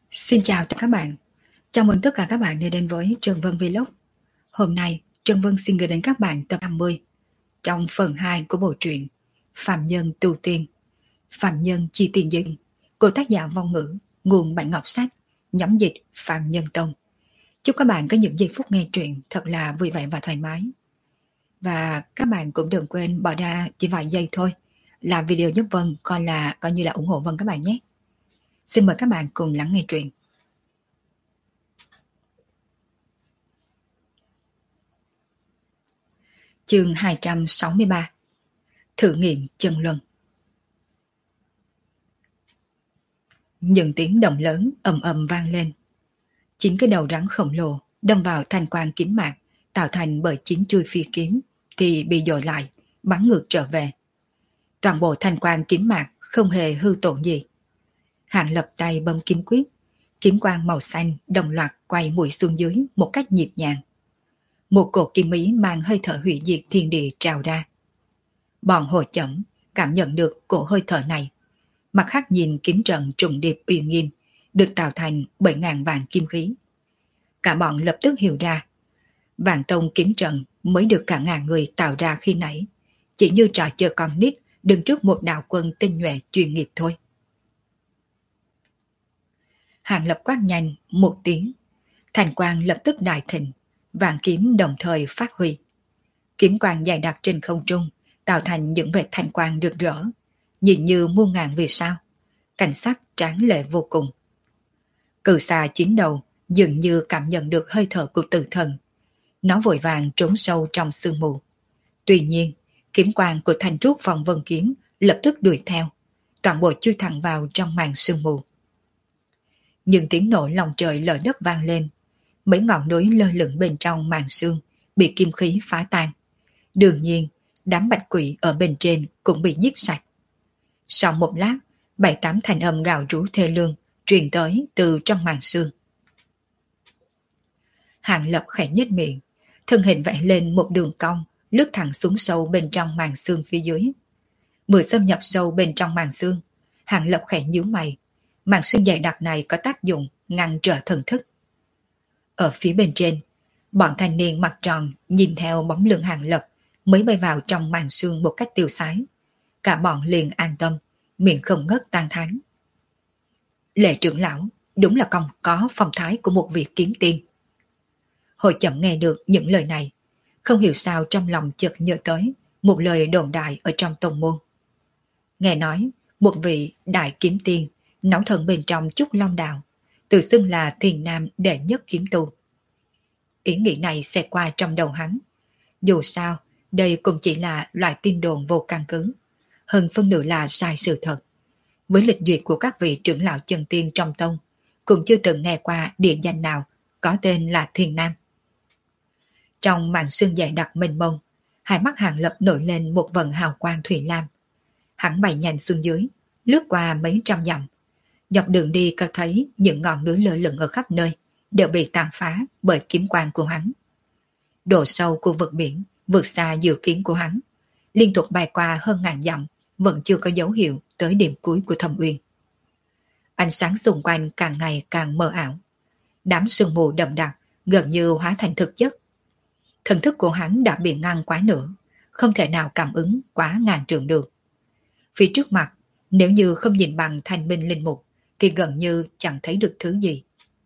Xin chào tất cả các bạn. Chào mừng tất cả các bạn đã đến với Trần Vân Vlog. Hôm nay, Trần Vân xin gửi đến các bạn tập 50 trong phần 2 của bộ truyện Phạm Nhân Tu Tiên, Phạm Nhân Chi Tiền Dinh của tác giả Vong Ngữ, nguồn Bản Ngọc Sách, nhóm dịch Phạm Nhân Tông. Chúc các bạn có những giây phút nghe truyện thật là vui vẻ và thoải mái. Và các bạn cũng đừng quên bỏ ra chỉ vài giây thôi, làm video giúp Vân coi như là ủng hộ Vân các bạn nhé. Xin mời các bạn cùng lắng nghe truyện. Chương 263. Thử nghiệm chân luân. Những tiếng động lớn ầm ầm vang lên. 9 cái đầu rắn khổng lồ đâm vào thanh quang kiếm mạc tạo thành bởi 9 chuôi phi kiếm thì bị dội lại, bắn ngược trở về. Toàn bộ thanh quang kiếm mạc không hề hư tổn gì. Hạng Lập tay bấm kiếm quyết, kiếm quang màu xanh đồng loạt quay mũi xuống dưới một cách nhịp nhàng. Một cổ kim ý mang hơi thở hủy diệt thiên địa trào ra. Bọn Hồ Chẩm cảm nhận được cổ hơi thở này, mặt khác nhìn kiếm trận trùng điệp uy nghiêm được tạo thành bởi ngàn vạn kim khí. Cả bọn lập tức hiểu ra, Vạn Tông kiếm trận mới được cả ngàn người tạo ra khi nãy, chỉ như trò chơi con nít đứng trước một đạo quân tinh nhuệ chuyên nghiệp thôi. Hạng Lập quát nhanh một tiếng, thành quang lập tức đại thịnh, vạn kiếm đồng thời phát huy. Kiếm quang dài đặc trên không trung tạo thành những vệt thanh quang rực rỡ, nhìn như muôn ngàn vì sao, cảnh sắc tráng lệ vô cùng. Cự xà 9 đầu dường như cảm nhận được hơi thở của tử thần, nó vội vàng trốn sâu trong sương mù. Tuy nhiên, kiếm quang của thanh trúc phong vân kiếm lập tức đuổi theo, toàn bộ chui thẳng vào trong màn sương mù. Những tiếng nổ lòng trời lở đất vang lên, mấy ngọn núi lơ lửng bên trong màn sương bị kim khí phá tan. Đương nhiên, đám bạch quỷ ở bên trên cũng bị giết sạch. Sau một lát, 7-8 thanh âm gào rú thê lương truyền tới từ trong màn sương. Hạng Lập khẽ nhếch miệng, thân hình vẽ lên một đường cong, lướt thẳng xuống sâu bên trong màn sương phía dưới. Vừa xâm nhập sâu bên trong màn sương, Hạng Lập khẽ nhíu mày. Màn sương dày đặc này có tác dụng ngăn trở thần thức. Ở phía bên trên, bọn thanh niên mặt tròn nhìn theo bóng lưng Hạng Lập mới bay vào trong màn sương một cách tiêu sái. Cả bọn liền an tâm, miệng không ngớt tán thán. Lệ trưởng lão đúng là có phong thái của một vị kiếm tiên. Hội Chậm nghe được những lời này, không hiểu sao trong lòng chợt nhớ tới một lời đồn đại ở trong tông môn. Nghe nói một vị đại kiếm tiên náo thần bên trong Trúc Long Đạo, tự xưng là thiền nam đệ nhất kiếm tu. Ý nghĩ này sẽ qua trong đầu hắn. Dù sao, đây cũng chỉ là loại tin đồn vô căn cứ, hơn phân nửa là sai sự thật. Với lịch duyệt của các vị trưởng lão chân tiên trong tông, cũng chưa từng nghe qua địa danh nào có tên là Thiền Nam. Trong màn sương dày đặc mênh mông, hai mắt Hạng Lập nổi lên một vầng hào quang thủy lam. Hắn bay nhanh xuống dưới, lướt qua mấy trăm dặm. Dọc đường đi có thấy những ngọn núi lơ lửng ở khắp nơi đều bị tàn phá bởi kiếm quang của hắn. Độ sâu của vực biển vượt xa dự kiến của hắn, liên tục bay qua hơn ngàn dặm vẫn chưa có dấu hiệu tới điểm cuối của thâm uyên. Ánh sáng xung quanh càng ngày càng mờ ảo, đám sương mù đậm đặc gần như hóa thành thực chất. Thần thức của hắn đã bị ngăn quá nửa, không thể nào cảm ứng quá ngàn trượng được. Phía trước mặt, nếu như không nhìn bằng thanh minh linh mục thì gần như chẳng thấy được thứ gì.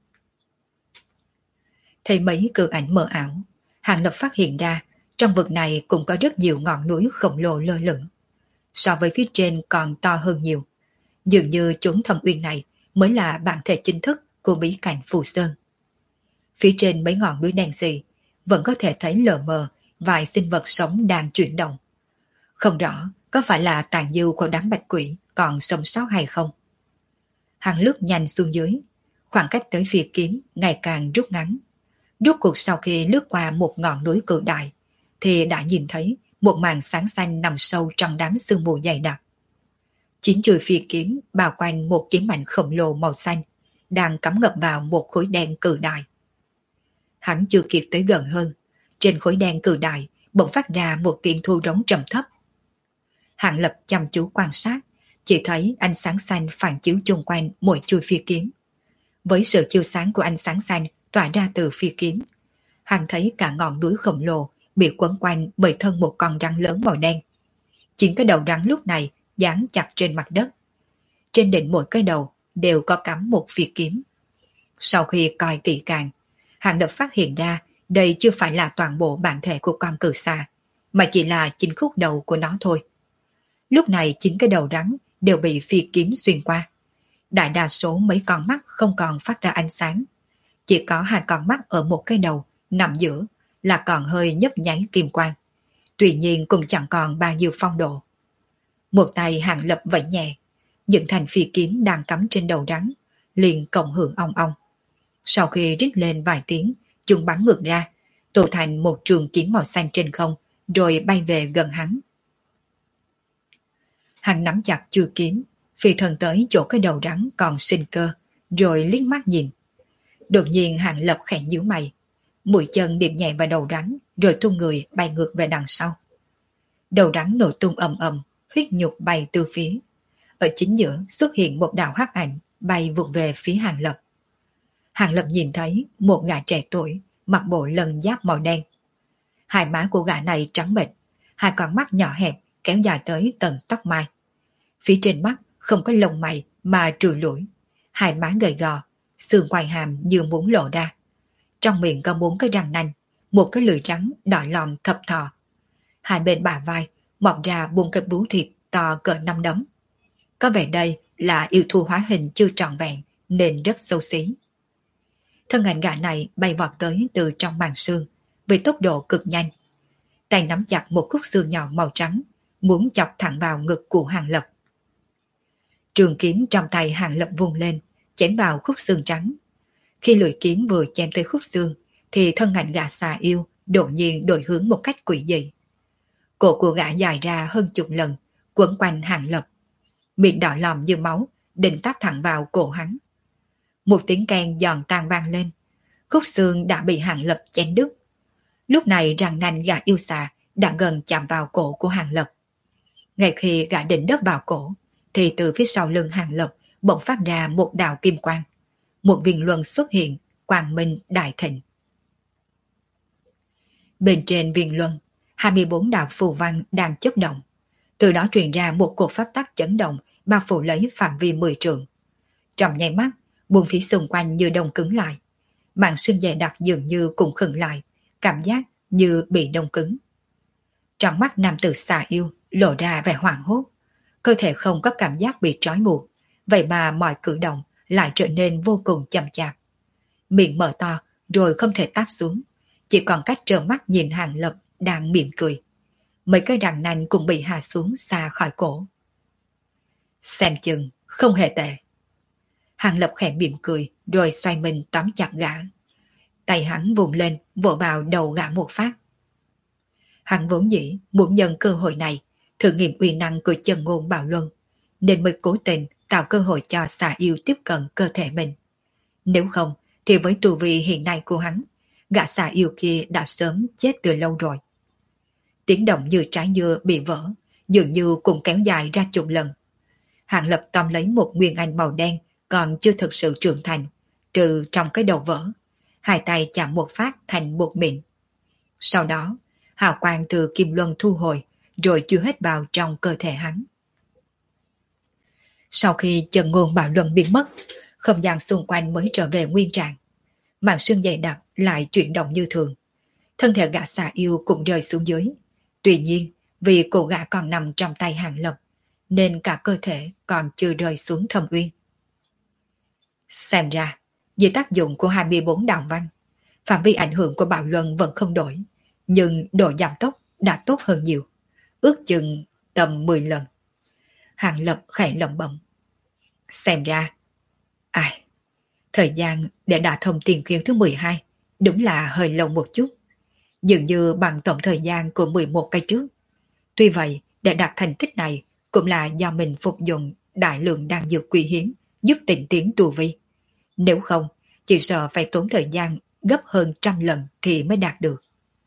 Thấy mấy cự ảnh mờ ảo, Hạng Lập phát hiện ra trong vực này cũng có rất nhiều ngọn núi khổng lồ lơ lửng. So với phía trên còn to hơn nhiều. Dường như chốn thâm uyên này mới là bản thể chính thức của bí cảnh Phù Sơn. Phía trên mấy ngọn núi đen xì vẫn có thể thấy lờ mờ vài sinh vật sống đang chuyển động. Không rõ có phải là tàn dư của đám bạch quỷ còn sống sót hay không. Hắn lướt nhanh xuống dưới, khoảng cách tới phía kiếm ngày càng rút ngắn. Rốt cuộc sau khi lướt qua một ngọn núi cự đại thì đã nhìn thấy một màn sáng xanh nằm sâu trong đám sương mù dày đặc. 9 chuôi phi kiếm bao quanh một kiếm ảnh khổng lồ màu xanh đang cắm ngập vào một khối đen cự đại. Hắn chưa kịp tới gần hơn, trên khối đen cự đại bỗng phát ra một tiếng thu rống trầm thấp. Hạng Lập chăm chú quan sát, chỉ thấy ánh sáng xanh phản chiếu chung quanh mỗi chuôi phi kiếm. Với sự chiếu sáng của ánh sáng xanh tỏa ra từ phi kiếm, hắn thấy cả ngọn núi khổng lồ bị quấn quanh bởi thân một con rắn lớn màu đen. Chính cái đầu rắn lúc này dán chặt trên mặt đất. Trên đỉnh mỗi cái đầu đều có cắm một phi kiếm. Sau khi coi kỹ càng, hắn đã phát hiện ra đây chưa phải là toàn bộ bản thể của con cự xà, mà chỉ là chính khúc đầu của nó thôi. Lúc này chính cái đầu rắn đều bị phi kiếm xuyên qua. Đại đa số mấy con mắt không còn phát ra ánh sáng. Chỉ có hai con mắt ở một cái đầu nằm giữa là còn hơi nhấp nháy kim quang. Tuy nhiên cũng chẳng còn bao nhiêu phong độ. Một tay Hàng Lập vẫy nhẹ, những thành phi kiếm đang cắm trên đầu rắn liền cộng hưởng ong ong. Sau khi rít lên vài tiếng, chúng bắn ngược ra, tổ thành một trường kiếm màu xanh trên không, rồi bay về gần hắn. Hắn nắm chặt chuôi kiếm, phi thân tới chỗ cái đầu rắn còn sinh cơ, rồi liếc mắt nhìn. Đột nhiên Hàng Lập khẽ nhíu mày, mũi chân điểm nhẹ vào đầu rắn, rồi tung người bay ngược về đằng sau. Đầu rắn nổ tung ầm ầm, huyết nhục bay từ phía. Ở chính giữa xuất hiện một đạo hắc ảnh bay vụt về phía Hàng Lập. Hàng Lập nhìn thấy một gã trẻ tuổi mặc bộ lân giáp màu đen. Hai má của gã này trắng bệch, hai con mắt nhỏ hẹp kéo dài tới tận tóc mai. Phía trên mắt không có lông mày mà trùi lủi, hai má gầy gò, xương quai hàm như muốn lộ ra. Trong miệng có 4 cái răng nanh, một cái lưỡi trắng đỏ lòm thập thò. Hai bên bả vai mọc ra 4 cái bướu thịt to cỡ 5 đấm. Có vẻ đây là yêu thú hóa hình chưa trọn vẹn nên rất xấu xí. Thân ảnh gã này bay vọt tới từ trong màn xương với tốc độ cực nhanh. Tay nắm chặt một khúc xương nhỏ màu trắng, muốn chọc thẳng vào ngực của Hàng Lập. Trường kiếm trong tay Hàng Lập vung lên, chém vào khúc xương trắng. Khi lưỡi kiếm vừa chém tới khúc xương, thì thân ảnh gã xà yêu đột nhiên đổi hướng một cách quỷ dị. Cổ của gã dài ra hơn chục lần, quấn quanh Hàng Lập. Miệng đỏ lòm như máu, định táp thẳng vào cổ hắn. Một tiếng keng giòn tan vang lên, khúc xương đã bị Hàng Lập chém đứt. Lúc này răng nanh gã yêu xà đã gần chạm vào cổ của Hàng Lập. Ngay khi gã định đớp vào cổ, thì từ phía sau lưng Hàng Lập bỗng phát ra một đạo kim quang. Một viên luân xuất hiện, quang minh đại thịnh. Bên trên viên luân, 24 đạo phù văn đang chớp động. Từ đó truyền ra một cột pháp tắc chấn động bao phủ lấy phạm vi 10 trượng. Trong nháy mắt, buông phía xung quanh như đông cứng lại. Màn xương dày đặc dường như cũng khựng lại, cảm giác như bị đông cứng. Trong mắt nam tử xà yêu lộ ra vẻ hoảng hốt. Cơ thể không có cảm giác bị trói buộc, vậy mà mọi cử động lại trở nên vô cùng chậm chạp. Miệng mở to rồi không thể táp xuống, chỉ còn cách trơ mắt nhìn Hàng Lập đang mỉm cười. Mấy cái răng nanh cũng bị hạ xuống xa khỏi cổ. Xem chừng không hề tệ. Hàng Lập khẽ mỉm cười rồi xoay mình tóm chặt gã. Tay hắn vùng lên vỗ vào đầu gã một phát. Hắn vốn dĩ muốn nhân cơ hội này thử nghiệm uy năng của chân ngôn bạo luân, nên mới cố tình tạo cơ hội cho xà yêu tiếp cận cơ thể mình. Nếu không thì với tu vi hiện nay của hắn, gã xà yêu kia đã sớm chết từ lâu rồi. Tiếng động như trái dưa bị vỡ, dường như cũng kéo dài ra chục lần. Hàng Lập tóm lấy một nguyên anh màu đen còn chưa thực sự trưởng thành, trừ trong cái đầu vỡ. Hai tay chạm một phát thành một miệng. Sau đó, hào quang từ kim luân thu hồi, rồi chưa hết vào trong cơ thể hắn. Sau khi chân ngôn bạo luân biến mất, không gian xung quanh mới trở về nguyên trạng. Màn sương dày đặc lại chuyển động như thường. Thân thể gã xà yêu cũng rơi xuống dưới. Tuy nhiên, vì cổ gã còn nằm trong tay Hàng Lập, nên cả cơ thể còn chưa rơi xuống thâm uyên. Xem ra, dưới tác dụng của 24 đạo văn, phạm vi ảnh hưởng của bạo luân vẫn không đổi, nhưng độ giảm tốc đã tốt hơn nhiều, ước chừng tầm 10 lần. Hàng Lập khẽ lẩm bẩm. Xem ra, thời gian để đả thông tiền khiếu thứ 12 đúng là hơi lâu một chút, dường như bằng tổng thời gian của 11 cái trước. Tuy vậy, để đạt thành tích này cũng là do mình phục dụng đại lượng đan dược quý hiếm giúp tịnh tiến tu vi. Nếu không, chỉ sợ phải tốn thời gian gấp hơn 100 lần thì mới đạt được.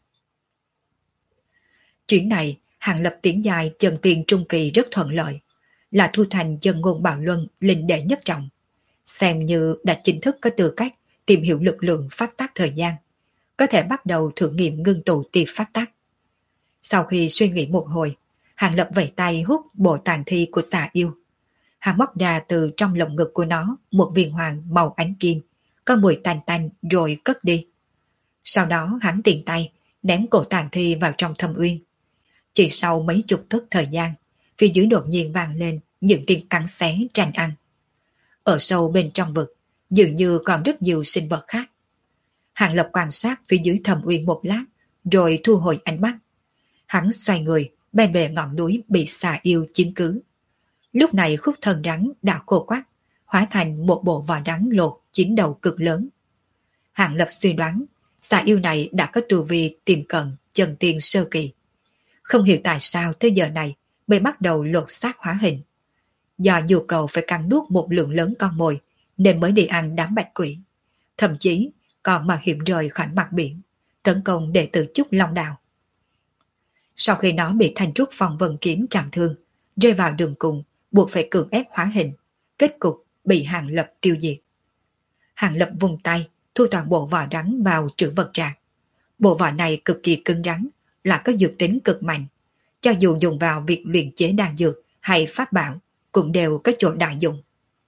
Chuyến này, Hàng Lập tiến dài chân tiên trung kỳ rất thuận lợi, là thu thành chân ngôn bạo luân linh đệ nhất trọng. xem như đã chính thức có tư cách tìm hiểu lực lượng pháp tắc thời gian, có thể bắt đầu thử nghiệm ngưng tụ tia pháp tắc. Sau khi suy nghĩ một hồi, Hàng Lập vẫy tay hút bộ tàn thi của xà yêu. Hắn móc ra từ trong lồng ngực của nó một viên hoàng màu ánh kim, có mùi tanh tanh rồi cất đi. Sau đó hắn tiện tay ném cổ tàn thi vào trong thâm uyên. Chỉ sau mấy chục tức thời gian, phía dưới đột nhiên vang lên những tiếng cắn xé tranh ăn. Ở sâu bên trong vực, dường như còn rất nhiều sinh vật khác. Hàng Lập quan sát phía dưới thâm uyên một lát, rồi thu hồi ánh mắt. Hắn xoay người, bay về ngọn núi bị xà yêu chiếm cứ. Lúc này khúc thân rắn đã khô quắt, hóa thành một bộ vỏ rắn lột chín đầu cực lớn. Hàng Lập suy đoán, xà yêu này đã có tu vi tiềm cận chân tiên sơ kỳ. Không hiểu tại sao tới giờ này mới bắt đầu lột xác hóa hình. Do nhu cầu phải cắn nuốt một lượng lớn con mồi nên mới đi ăn đám bạch quỷ. Thậm chí còn mạo hiểm rời khỏi mặt biển, tấn công đệ tử Trúc Long Đào. Sau khi nó bị Thanh Trúc Phong Vân Kiếm trọng thương, rơi vào đường cùng, buộc phải cưỡng ép hóa hình, kết cục bị Hàng Lập tiêu diệt. Hàng Lập vùng tay, thu toàn bộ vỏ rắn vào trữ vật trạc. Bộ vỏ này cực kỳ cứng rắn, là có dược tính cực mạnh. Cho dù dùng vào việc luyện chế đan dược hay pháp bảo, cũng đều có chỗ đại dụng.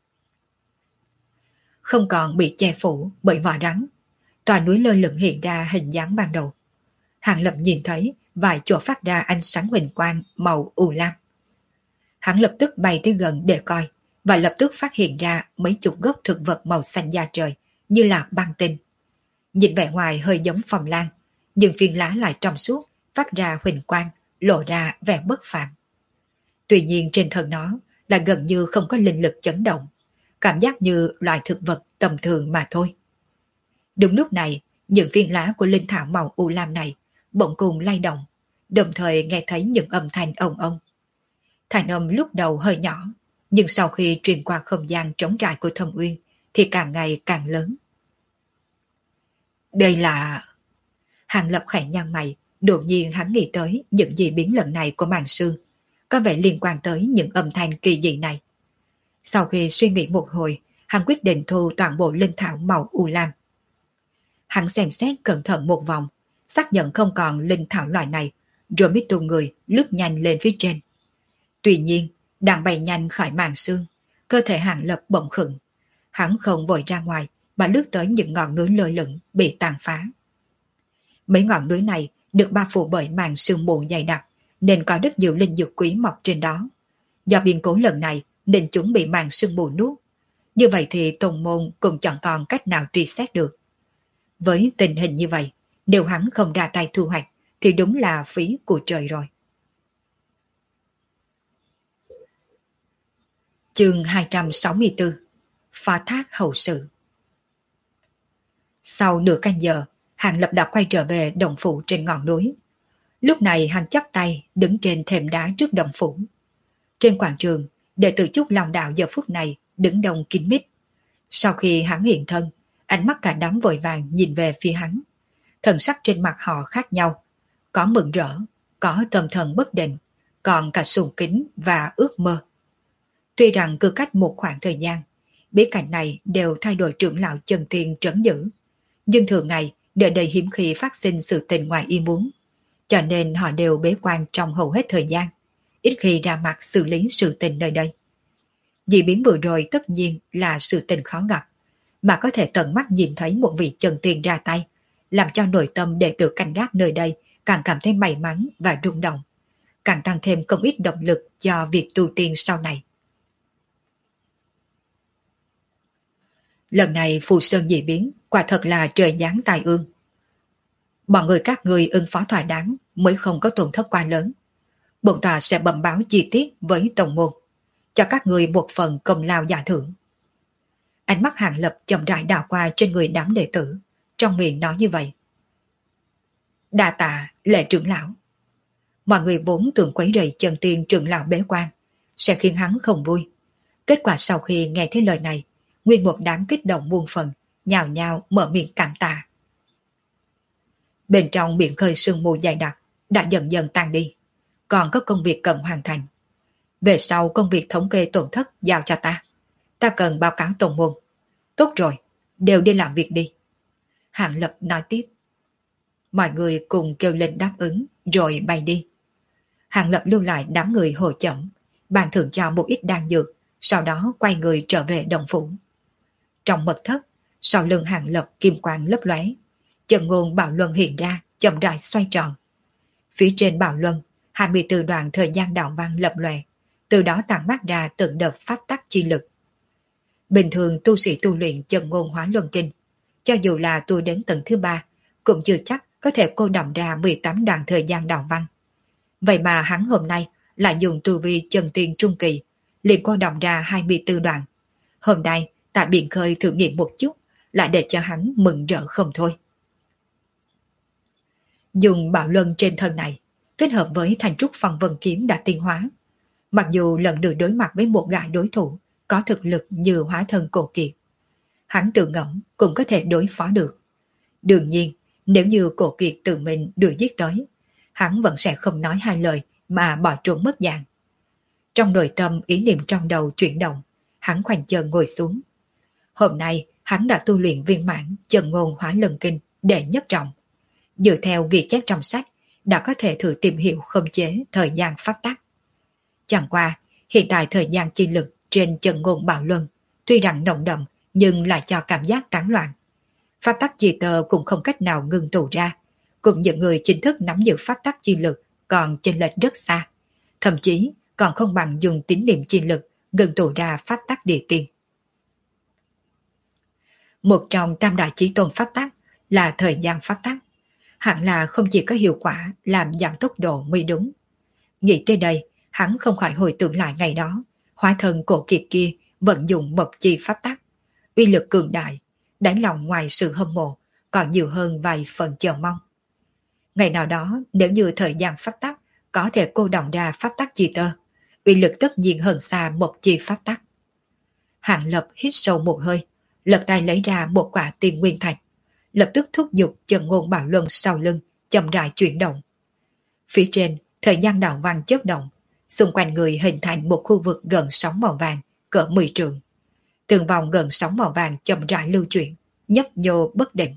Không còn bị che phủ bởi vỏ rắn, tòa núi lơ lửng hiện ra hình dáng ban đầu. Hàng Lập nhìn thấy vài chỗ phát ra ánh sáng huỳnh quang màu u lam. Hắn lập tức bay tới gần để coi, và lập tức phát hiện ra mấy chục gốc thực vật màu xanh da trời như là băng tinh. Nhìn vẻ ngoài hơi giống phong lan, nhưng phiến lá lại trong suốt, phát ra huỳnh quang, lộ ra vẻ bất phàm. Tuy nhiên trên thân nó là gần như không có linh lực chấn động, cảm giác như loại thực vật tầm thường mà thôi. Đúng lúc này, những viên lá của linh thảo màu u lam này bỗng cùng lay động, đồng thời nghe thấy những âm thanh ong ong. Thanh âm lúc đầu hơi nhỏ, nhưng sau khi truyền qua không gian trống trải của thâm uyên thì càng ngày càng lớn. Đây là... Hàng Lập khẽ nhăn mày, đột nhiên hắn nghĩ tới những dị biến lần này của màn sương, có vẻ liên quan tới những âm thanh kỳ dị này. Sau khi suy nghĩ một hồi, hắn quyết định thu toàn bộ linh thảo màu u lam. Hắn xem xét cẩn thận một vòng, xác nhận không còn linh thảo loại này, rồi mới tung người lướt nhanh lên phía trên. Tuy nhiên, đang bay nhanh khỏi màn sương, cơ thể Hàng Lập bỗng khựng. Hắn không vội ra ngoài, mà lướt tới những ngọn núi lơ lửng bị tàn phá. Mấy ngọn núi này được bao phủ bởi màn sương mù dày đặc, nên có rất nhiều linh dược quý mọc trên đó. Do biến cố lần này nên chúng bị màn sương mù nuốt. Như vậy thì tông môn cũng chẳng còn cách nào truy xét được. Với tình hình như vậy, nếu hắn không ra tay thu hoạch thì đúng là phí của trời rồi. Chương 264 Phá thác hậu sự. Sau nửa canh giờ, Hàng Lập đã quay trở về động phủ trên ngọn núi. Lúc này hắn chắp tay đứng trên thềm đá trước động phủ. Trên quảng trường, đệ tử Trúc Long Đạo giờ phút này đứng đông kín mít. Sau khi hắn hiện thân, ánh mắt cả đám vội vàng nhìn về phía hắn. Thần sắc trên mặt họ khác nhau, có mừng rỡ, có tâm thần bất định, còn cả sùng kính và ước mơ. Tuy rằng cứ cách một khoảng thời gian, bí cảnh này đều thay đổi trưởng lão chân tiên trấn giữ, nhưng thường ngày đều đầy hiếm khi phát sinh sự tình ngoài ý muốn, cho nên họ đều bế quan trong hầu hết thời gian, ít khi ra mặt xử lý sự tình nơi đây. Dị biến vừa rồi tất nhiên là sự tình khó gặp, mà có thể tận mắt nhìn thấy một vị chân tiên ra tay, làm cho nội tâm đệ tử canh gác nơi đây càng cảm thấy may mắn và rung động, càng tăng thêm không ít động lực cho việc tu tiên sau này. Lần này Phù Sơn dị biến quả thật là trời giáng tai ương. Bọn người các người ứng phó thỏa đáng mới không có tổn thất quá lớn. Bổn tọa sẽ bẩm báo chi tiết với tổng môn, cho các người một phần công lao giải thưởng. Ánh mắt Hàng Lập chậm rãi đảo qua trên người đám đệ tử, trong miệng nói như vậy. Đa tạ Lệ trưởng lão. Mọi người vốn tưởng quấy rầy chân tiên trưởng lão bế quan sẽ khiến hắn không vui. Kết quả sau khi nghe thấy lời này, nguyên một đám kích động muôn phần, nhào nhào mở miệng cảm tạ. Bên trong biển khơi sương mù dày đặc đã dần dần tan đi, còn có công việc cần hoàn thành. Về sau công việc thống kê tổn thất giao cho ta. Ta cần báo cáo tổng môn, Tốt rồi, đều đi làm việc đi. Hàng Lập nói tiếp. Mọi người cùng kêu lên đáp ứng rồi bay đi. Hàng Lập lưu lại đám người hồ chẩm, bàn thưởng cho một ít đan dược, sau đó quay người trở về đồng phủ. Trong mật thất, sau lưng Hàng Lập kim quang lấp lóe, chân ngôn bảo luân hiện ra, chậm rãi xoay tròn. Phía trên bảo luân, 24 đoạn thời gian đạo văn lập lòe, từ đó tản mát ra từng đợt pháp tắc chi lực. Bình thường tu sĩ tu luyện chân ngôn hóa luân kinh, cho dù là tu đến tầng thứ 3, cũng chưa chắc có thể cô đọng ra 18 đoạn thời gian đạo văn. Vậy mà hắn hôm nay lại dùng tu vi chân tiên trung kỳ, liền cô đọng ra 24 đoạn. Hôm nay tại biển khơi thử nghiệm một chút, lại để cho hắn mừng rỡ không thôi. Dùng bảo luân trên thân này, kết hợp với thành trúc phong vân kiếm đã tiến hóa. Mặc dù lần được đối mặt với một gã đối thủ có thực lực như hóa thân cổ kiệt, hắn tự ngẫm cũng có thể đối phó được. Đương nhiên, nếu như cổ kiệt tự mình đuổi giết tới, hắn vẫn sẽ không nói hai lời mà bỏ trốn mất dạng. Trong nội tâm ý niệm trong đầu chuyển động, hắn khoanh chân ngồi xuống. Hôm nay hắn đã tu luyện viên mãn chân ngôn hóa lần kinh đệ nhất trọng. Dựa theo ghi chép trong sách, đã có thể thử tìm hiểu khống chế thời gian pháp tắc. Chẳng qua, hiện tại thời gian chi lực trên chân ngôn bảo luân tuy rằng nồng đậm nhưng lại cho cảm giác tán loạn. Pháp tắc chi tơ cũng không cách nào ngừng tụ ra, cùng những người chính thức nắm giữ pháp tắc chi lực còn chênh lệch rất xa, thậm chí còn không bằng dùng tín niệm chi lực ngừng tụ ra pháp tắc địa tiên. Một trong tam đại chí tôn pháp tắc là thời gian pháp tắc, hẳn là không chỉ có hiệu quả làm giảm tốc độ mới đúng. Nghĩ tới đây, hắn không khỏi hồi tưởng lại ngày đó, hóa thân cổ kiệt kia vận dụng mộc chi pháp tắc, uy lực cường đại, đánh lòng ngoài sự hâm mộ, còn nhiều hơn vài phần chờ mong. Ngày nào đó, nếu như thời gian pháp tắc có thể cô đọng ra pháp tắc chi tơ, uy lực tất nhiên hơn xa mộc chi pháp tắc. Hàng Lập hít sâu một hơi, lật tay lấy ra một quả tiên nguyên thạch, lập tức thúc giục chân ngôn bảo luân sau lưng, chậm rãi chuyển động. Phía trên, thời gian đạo văn chớp động, xung quanh người hình thành một khu vực gần sóng màu vàng, cỡ 10 trượng. Từng vòng gần sóng màu vàng chậm rãi lưu chuyển, nhấp nhô bất định.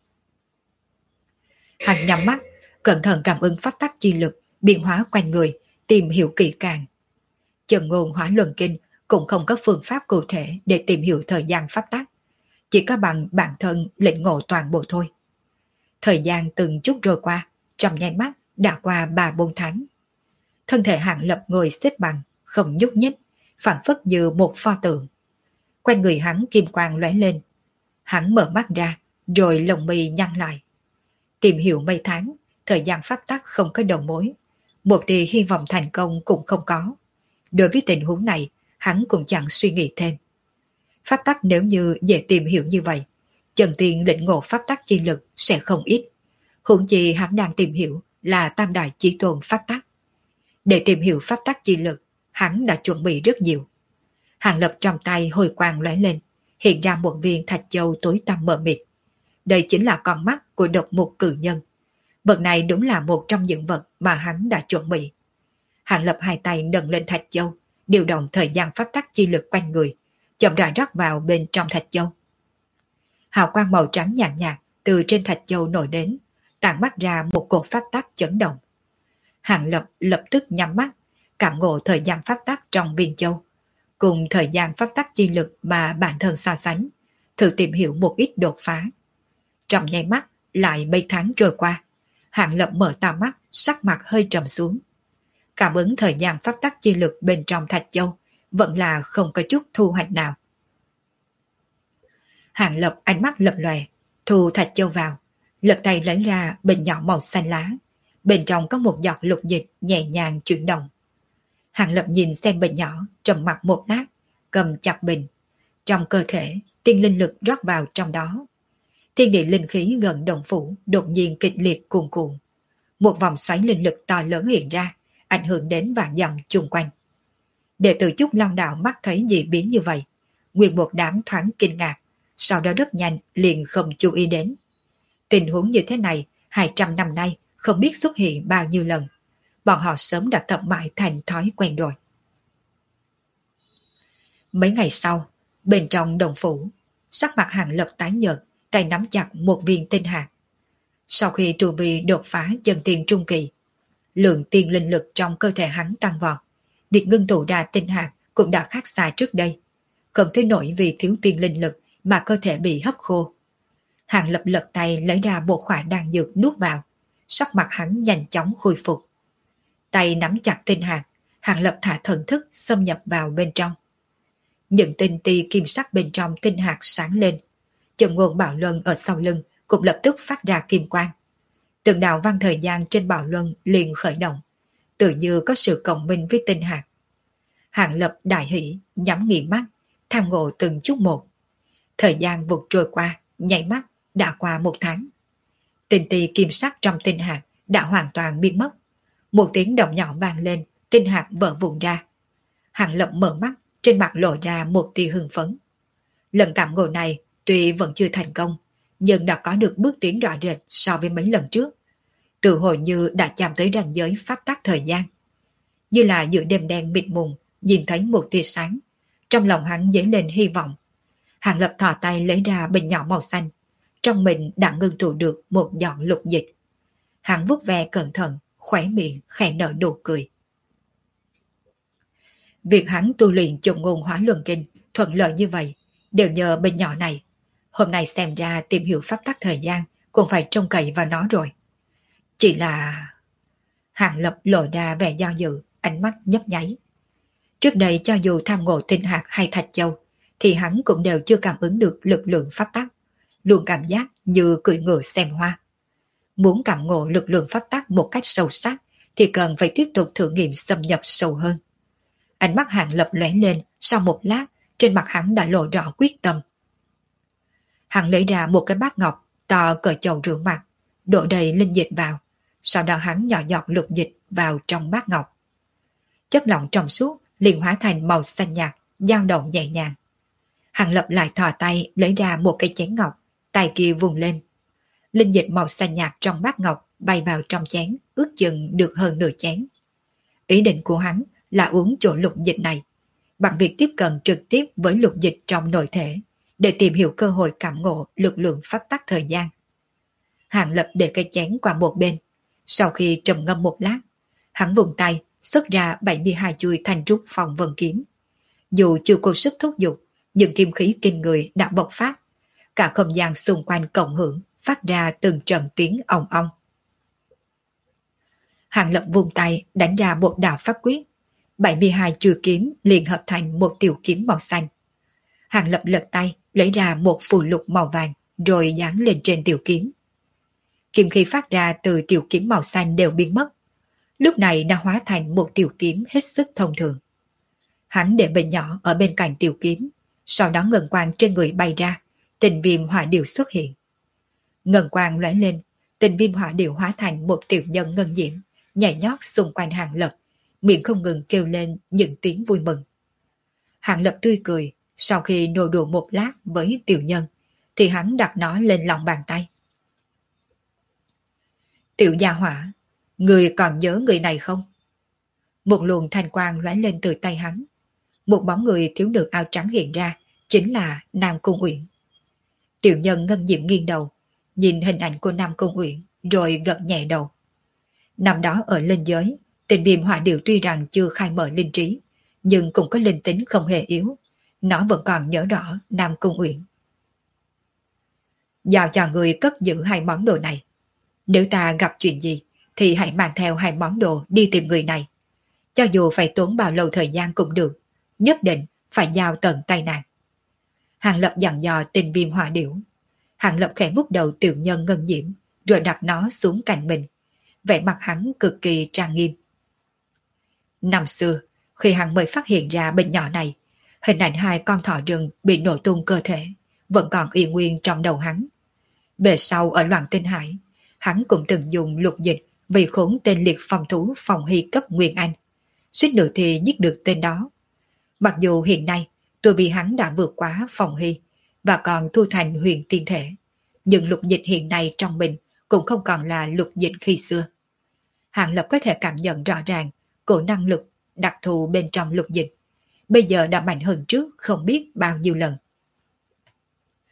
Hắn nhắm mắt, cẩn thận cảm ứng pháp tắc chi lực, biến hóa quanh người, tìm hiểu kỹ càng. Chân ngôn hóa luân kinh cũng không có phương pháp cụ thể để tìm hiểu thời gian pháp tắc, chỉ có bằng bản thân lĩnh ngộ toàn bộ thôi. Thời gian từng chút trôi qua, trong nháy mắt đã qua 3-4 tháng. Thân thể Hàng Lập ngồi xếp bằng, không nhúc nhích, phản phất như một pho tượng. Quanh người hắn kim quang lóe lên. Hắn mở mắt ra, rồi lồng mi nhăn lại. Tìm hiểu mấy tháng, thời gian pháp tắc không có đầu mối. Một tia hy vọng thành công cũng không có. Đối với tình huống này, hắn cũng chẳng suy nghĩ thêm. Pháp tắc nếu như dễ tìm hiểu như vậy, chân tiên lĩnh ngộ pháp tắc chi lực sẽ không ít. Huống chi hắn đang tìm hiểu là tam đại chí tôn pháp tắc. Để tìm hiểu pháp tắc chi lực, hắn đã chuẩn bị rất nhiều. Hàng Lập trong tay hồi quang lóe lên, hiện ra một viên thạch châu tối tăm mờ mịt. Đây chính là con mắt của độc mục cử nhân. Vật này đúng là một trong những vật mà hắn đã chuẩn bị. Hàng Lập hai tay nâng lên thạch châu, điều động thời gian pháp tắc chi lực quanh người, chậm rãi rót vào bên trong thạch châu. Hào quang màu trắng nhạt nhạt từ trên thạch châu nổi đến, tản mắt ra một cột pháp tắc chấn động. Hàng Lập lập tức nhắm mắt, cảm ngộ thời gian pháp tắc trong viên châu, cùng thời gian pháp tắc chi lực mà bản thân so sánh, thử tìm hiểu một ít đột phá. Trong nháy mắt, lại mấy tháng trôi qua, Hàng Lập mở to mắt, sắc mặt hơi trầm xuống. Cảm ứng thời gian pháp tắc chi lực bên trong thạch châu vẫn là không có chút thu hoạch nào. Hàng Lập ánh mắt lập lòe, thu thạch châu vào, lật tay lấy ra bình nhỏ màu xanh lá, bên trong có một giọt lục dịch nhẹ nhàng chuyển động. Hàng Lập nhìn xem bình nhỏ, trầm mặc một lát, cầm chặt bình. Trong cơ thể, tiên linh lực rót vào trong đó. Thiên địa linh khí gần đồng phủ đột nhiên kịch liệt cuồn cuộn. Một vòng xoáy linh lực to lớn hiện ra, ảnh hưởng đến vạn dặm chung quanh. Đệ tử Trúc Long Đạo mắt thấy dị biến như vậy, nguyên một đám thoáng kinh ngạc, sau đó rất nhanh liền không chú ý đến. Tình huống như thế này, 200 năm nay không biết xuất hiện bao nhiêu lần. Bọn họ sớm đã tập mãi thành thói quen rồi. Mấy ngày sau, bên trong đồng phủ, Sắc mặt Hàng Lập tái nhợt, tay nắm chặt một viên tinh hạt. Sau khi tu vi đột phá chân tiên trung kỳ, lượng tiên linh lực trong cơ thể hắn tăng vọt. Việc ngưng tụ ra tinh hạt cũng đã khác xa trước đây. Không thể nổi vì thiếu tiên linh lực mà cơ thể bị hấp khô. Hàng Lập lật tay lấy ra một khỏa đan dược nuốt vào. Sắc mặt hắn nhanh chóng khôi phục. Tay nắm chặt tinh hạt, Hàng Lập thả thần thức xâm nhập vào bên trong. Những tinh ti kim sắc bên trong tinh hạt sáng lên. Chân ngôn bảo luân ở sau lưng cũng lập tức phát ra kim quang. Từng đạo văn thời gian trên bảo luân liền khởi động, tự như có sự cộng minh với tinh hạt. Hàng Lập đại hỷ, nhắm nghiền mắt, tham ngộ từng chút một. Thời gian vụt trôi qua, nháy mắt, đã qua 1 tháng. Tinh ti kim sắc trong tinh hạt đã hoàn toàn biến mất. Một tiếng động nhỏ vang lên, tinh hạt vỡ vụn ra. Hàng Lập mở mắt, trên mặt lộ ra một tia hưng phấn. Lần cảm ngộ này tuy vẫn chưa thành công, nhưng đã có được bước tiến rõ rệt so với mấy lần trước. Tự hồi như đã chạm tới ranh giới pháp tắc thời gian. Như là giữa đêm đen mịt mùng, nhìn thấy một tia sáng. Trong lòng hắn dấy lên hy vọng. Hàng Lập thò tay lấy ra bình nhỏ màu xanh. Trong mình đã ngưng tụ được một giọt lục dịch. Hắn vuốt ve cẩn thận, khóe miệng khẽ nở nụ cười. Việc hắn tu luyện Chủng Ngôn Hóa Luân Kinh thuận lợi như vậy đều nhờ bình nhỏ này. Hôm nay xem ra tìm hiểu pháp tắc thời gian cũng phải trông cậy vào nó rồi. Chỉ là... Hàng Lập lộ ra vẻ do dự, ánh mắt nhấp nháy. Trước đây cho dù tham ngộ tinh hạt hay thạch châu, thì hắn cũng đều chưa cảm ứng được lực lượng pháp tắc, luôn cảm giác như cưỡi ngựa xem hoa. Muốn cảm ngộ lực lượng pháp tắc một cách sâu sắc, thì cần phải tiếp tục thử nghiệm xâm nhập sâu hơn. Ánh mắt Hàng Lập lóe lên, sau một lát, trên mặt hắn đã lộ rõ quyết tâm. Hắn lấy ra một cái bát ngọc to cỡ chậu rửa mặt, đổ đầy linh dịch vào, sau đó hắn nhỏ giọt lục dịch vào trong bát ngọc. Chất lỏng trong suốt liền hóa thành màu xanh nhạt, dao động nhẹ nhàng. Hàng Lập lại thò tay lấy ra một cái chén ngọc, tay kia vùng lên. Linh dịch màu xanh nhạt trong bát ngọc bay vào trong chén, ước chừng được hơn nửa chén. Ý định của hắn là uống chỗ lục dịch này, bằng việc tiếp cận trực tiếp với lục dịch trong nội thể, để tìm hiểu cơ hội cảm ngộ lực lượng pháp tắc thời gian. Hàng Lập để cái chén qua một bên, sau khi trầm ngâm một lát, hắn vùng tay xuất ra 72 chuôi thanh trúc phong vân kiếm. Dù chưa cố sức thúc giục, nhưng kim khí kinh người đã bộc phát, cả không gian xung quanh cộng hưởng, phát ra từng trận tiếng ong ong. Hàng Lập vùng tay đánh ra một đạo pháp quyết, 72 chuôi kiếm liền hợp thành một tiểu kiếm màu xanh. Hàng Lập lật tay lấy ra một phù lục màu vàng, rồi dán lên trên tiểu kiếm. Kim khí phát ra từ tiểu kiếm màu xanh đều biến mất, lúc này đã hóa thành một tiểu kiếm hết sức thông thường. Hắn để bình nhỏ ở bên cạnh tiểu kiếm, sau đó ngân quang trên người bay ra, tình viêm hỏa điệu xuất hiện. Ngân quang lóe lên, tình viêm hỏa điệu hóa thành một tiểu nhân ngân diễm, nhảy nhót xung quanh Hàng Lập, miệng không ngừng kêu lên những tiếng vui mừng. Hàng Lập tươi cười, sau khi nô đùa một lát với tiểu nhân, thì hắn đặt nó lên lòng bàn tay. Tiểu gia hỏa, người còn nhớ người này không? Một luồng thanh quang lóe lên từ tay hắn. Một bóng người thiếu nữ áo trắng hiện ra, chính là Nam Cung Uyển. Tiểu nhân ngân diệm nghiêng đầu, nhìn hình ảnh của Nam Cung Uyển, rồi gật nhẹ đầu. Năm đó ở linh giới, tình viêm hỏa điệu tuy rằng chưa khai mở linh trí, nhưng cũng có linh tính không hề yếu. Nó vẫn còn nhớ rõ Nam Cung Uyển. Giao cho người cất giữ 2 món đồ này. Nếu ta gặp chuyện gì, thì hãy mang theo 2 món đồ đi tìm người này. Cho dù phải tốn bao lâu thời gian cũng được, nhất định phải giao tận tay nàng. Hàng Lập dặn dò tình viêm hỏa điểu. Hàng Lập khẽ vuốt đầu tiểu nhân ngân diễm, rồi đặt nó xuống cạnh mình. Vẻ mặt hắn cực kỳ trang nghiêm. Năm xưa, khi hắn mới phát hiện ra bình nhỏ này, hình ảnh 2 con thỏ rừng bị nổ tung cơ thể vẫn còn y nguyên trong đầu hắn. Về sau ở Loạn Tinh Hải, hắn cũng từng dùng lục dịch vì khốn tên liệt phong thú Phong Hy cấp Nguyên Anh, suýt nữa thì giết được tên đó. Mặc dù hiện nay tu vi hắn đã vượt quá Phong Hy và còn thu thành huyền tiên thể, nhưng lục dịch hiện nay trong mình cũng không còn là lục dịch khi xưa. Hàng Lập có thể cảm nhận rõ ràng cổ năng lực đặc thù bên trong lục dịch, bây giờ đã mạnh hơn trước không biết bao nhiêu lần.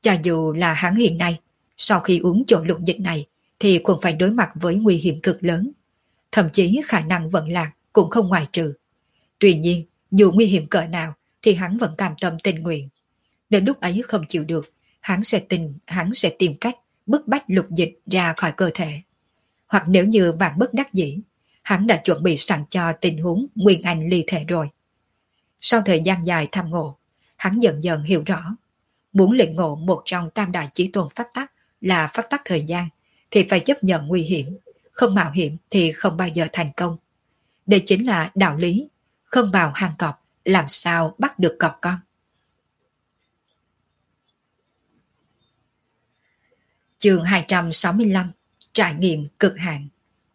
Cho dù là hắn hiện nay, sau khi uống chỗ lục dịch này thì cũng phải đối mặt với nguy hiểm cực lớn. Thậm chí khả năng vận lạc cũng không ngoại trừ. Tuy nhiên, dù nguy hiểm cỡ nào thì hắn vẫn cam tâm tình nguyện. Đến lúc ấy không chịu được, hắn sẽ tìm cách bức bách lục dịch ra khỏi cơ thể. Hoặc nếu như vạn bất đắc dĩ, hắn đã chuẩn bị sẵn cho tình huống nguyên anh ly thể rồi. Sau thời gian dài tham ngộ, hắn dần dần hiểu rõ, muốn lĩnh ngộ một trong tam đại chí tôn pháp tắc là pháp tắc thời gian, thì phải chấp nhận nguy hiểm, không mạo hiểm thì không bao giờ thành công. Đây chính là đạo lý, không vào hang cọp, làm sao bắt được cọp con. Chương 265, trải nghiệm cực hạn.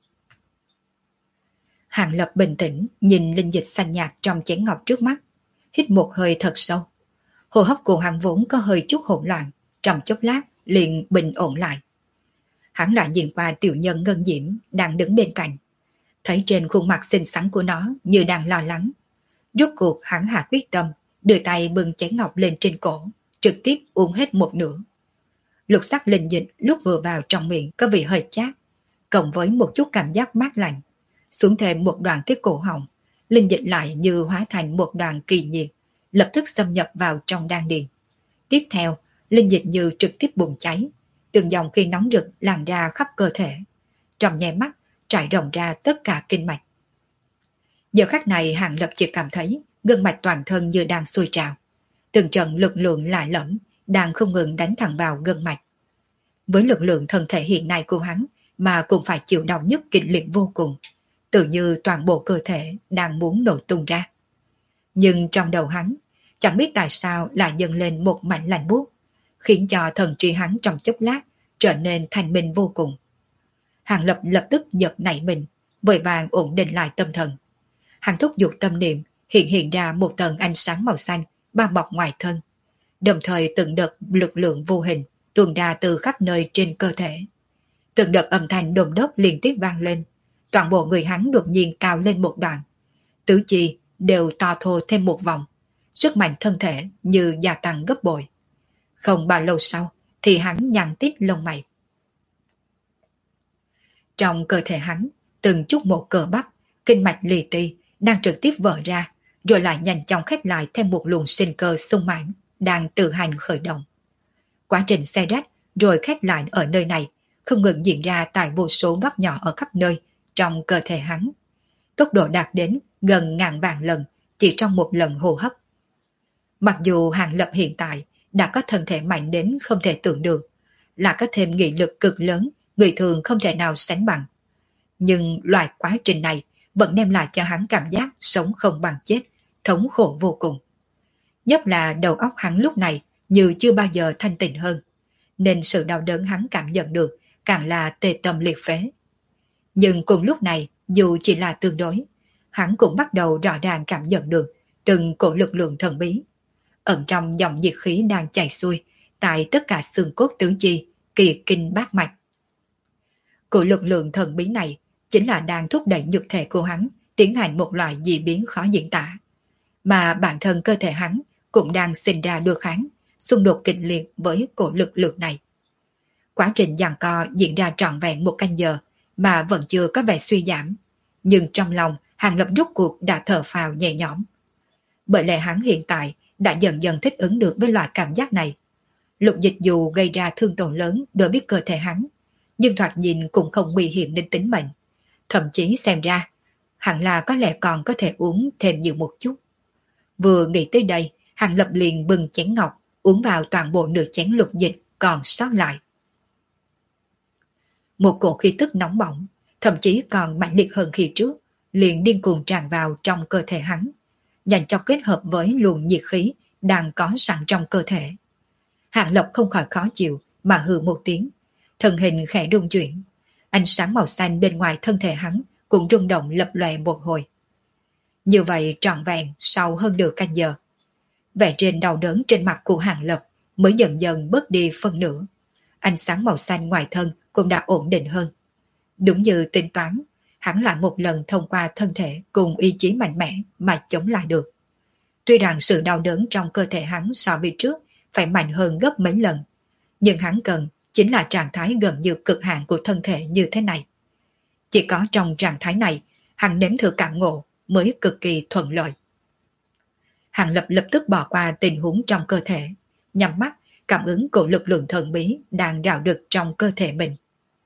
Hàng Lập bình tĩnh nhìn linh dịch xanh nhạt trong chén ngọc trước mắt, hít một hơi thật sâu. Hô hấp của hắn vốn có hơi chút hỗn loạn, trong chốc lát liền bình ổn lại. Hắn lại nhìn qua tiểu nhân Ngân Diễm đang đứng bên cạnh, thấy trên khuôn mặt xinh xắn của nó như đang lo lắng. Rốt cuộc hắn hạ quyết tâm, đưa tay bưng chén ngọc lên trên cổ, trực tiếp uống hết một nửa. Lục sắc linh dịch lúc vừa vào trong miệng có vị hơi chát, cộng với một chút cảm giác mát lạnh, xuống thêm một đoạn tiết cổ họng, linh dịch lại như hóa thành một đoàn kỳ nhiệt, lập tức xâm nhập vào trong đan điền. Tiếp theo, linh dịch như trực tiếp bùng cháy, từng dòng khí nóng rực lan ra khắp cơ thể, trong nháy mắt trải rộng ra tất cả kinh mạch. Giờ khắc này Hàng Lập chỉ cảm thấy gân mạch toàn thân như đang sôi trào, từng trận lực lượng lạ lẫm đang không ngừng đánh thẳng vào gân mạch. Với lực lượng thân thể hiện nay của hắn mà cũng phải chịu đau nhức kịch liệt vô cùng, tự như toàn bộ cơ thể đang muốn nổ tung ra. Nhưng trong đầu hắn, chẳng biết tại sao lại dâng lên một mảnh lạnh buốt, khiến cho thần trí hắn trong chốc lát trở nên thanh minh vô cùng. Hàng Lập lập tức giật nảy mình, vội vàng ổn định lại tâm thần. Hắn thúc giục tâm niệm, hiện ra một tầng ánh sáng màu xanh bao bọc ngoài thân, đồng thời từng đợt lực lượng vô hình tuôn ra từ khắp nơi trên cơ thể. Từng đợt âm thanh đùng đốc liên tiếp vang lên, toàn bộ người hắn đột nhiên cao lên một đoạn, tứ chi đều to thô thêm một vòng, sức mạnh thân thể như gia tăng gấp bội. Không bao lâu sau thì hắn nhăn tít lông mày. Trong cơ thể hắn, từng chút một cơ bắp, kinh mạch lì ti đang trực tiếp vỡ ra, rồi lại nhanh chóng khép lại thêm một luồng sinh cơ sung mãn đang tự hành khởi động. Quá trình xe rách rồi khép lại ở nơi này không ngừng diễn ra tại vô số góc nhỏ ở khắp nơi trong cơ thể hắn. Tốc độ đạt đến gần ngàn vạn lần chỉ trong một lần hô hấp. Mặc dù Hàng Lập hiện tại đã có thân thể mạnh đến không thể tưởng được, là có thêm nghị lực cực lớn người thường không thể nào sánh bằng. Nhưng loại quá trình này vẫn đem lại cho hắn cảm giác sống không bằng chết, thống khổ vô cùng. Nhất là đầu óc hắn lúc này như chưa bao giờ thanh tịnh hơn, nên sự đau đớn hắn cảm nhận được càng là tê tâm liệt phế. Nhưng cùng lúc này, dù chỉ là tương đối, hắn cũng bắt đầu rõ ràng cảm nhận được từng cổ lực lượng thần bí ẩn trong dòng nhiệt khí đang chảy xuôi tại tất cả xương cốt tứ chi, kỳ kinh bát mạch. Cổ lực lượng thần bí này chính là đang thúc đẩy nhục thể của hắn tiến hành một loại dị biến khó diễn tả, mà bản thân cơ thể hắn cũng đang sinh ra đối kháng, xung đột kịch liệt với cổ lực lượng này. Quá trình giằng co diễn ra trọn vẹn một canh giờ mà vẫn chưa có vẻ suy giảm, nhưng trong lòng Hàng Lập rốt cuộc đã thở phào nhẹ nhõm. Bởi lẽ hắn hiện tại đã dần dần thích ứng được với loại cảm giác này. Lục dịch dù gây ra thương tổn lớn đối với cơ thể hắn, nhưng thoạt nhìn cũng không nguy hiểm đến tính mệnh. Thậm chí xem ra, hẳn là có lẽ còn có thể uống thêm nhiều một chút. Vừa nghĩ tới đây, Hàng Lập liền bưng chén ngọc, uống vào toàn bộ nửa chén lục dịch còn sót lại. Một cổ khí tức nóng bỏng, thậm chí còn mạnh liệt hơn khi trước, liền điên cuồng tràn vào trong cơ thể hắn, nhanh chóng kết hợp với luồng nhiệt khí đang có sẵn trong cơ thể. Hàng Lập không khỏi khó chịu mà hừ một tiếng, thân hình khẽ rung chuyển, ánh sáng màu xanh bên ngoài thân thể hắn cũng rung động lập lòe một hồi. Như vậy trọn vẹn sau hơn nửa canh giờ, vẻ trên đau đớn trên mặt của Hàng Lập mới dần dần bớt đi phân nửa. Ánh sáng màu xanh ngoài thân cũng đã ổn định hơn. Đúng như tính toán, hắn lại một lần thông qua thân thể cùng ý chí mạnh mẽ mà chống lại được. Tuy rằng sự đau đớn trong cơ thể hắn so với trước phải mạnh hơn gấp mấy lần, Nhưng hắn cần chính là trạng thái gần như cực hạn của thân thể như thế này. Chỉ có trong trạng thái này, hắn nếm thử cảm ngộ mới cực kỳ thuận lợi. Hàng Lập lập tức bỏ qua tình huống trong cơ thể, nhắm mắt cảm ứng của lực lượng thần bí đang rào đực trong cơ thể mình.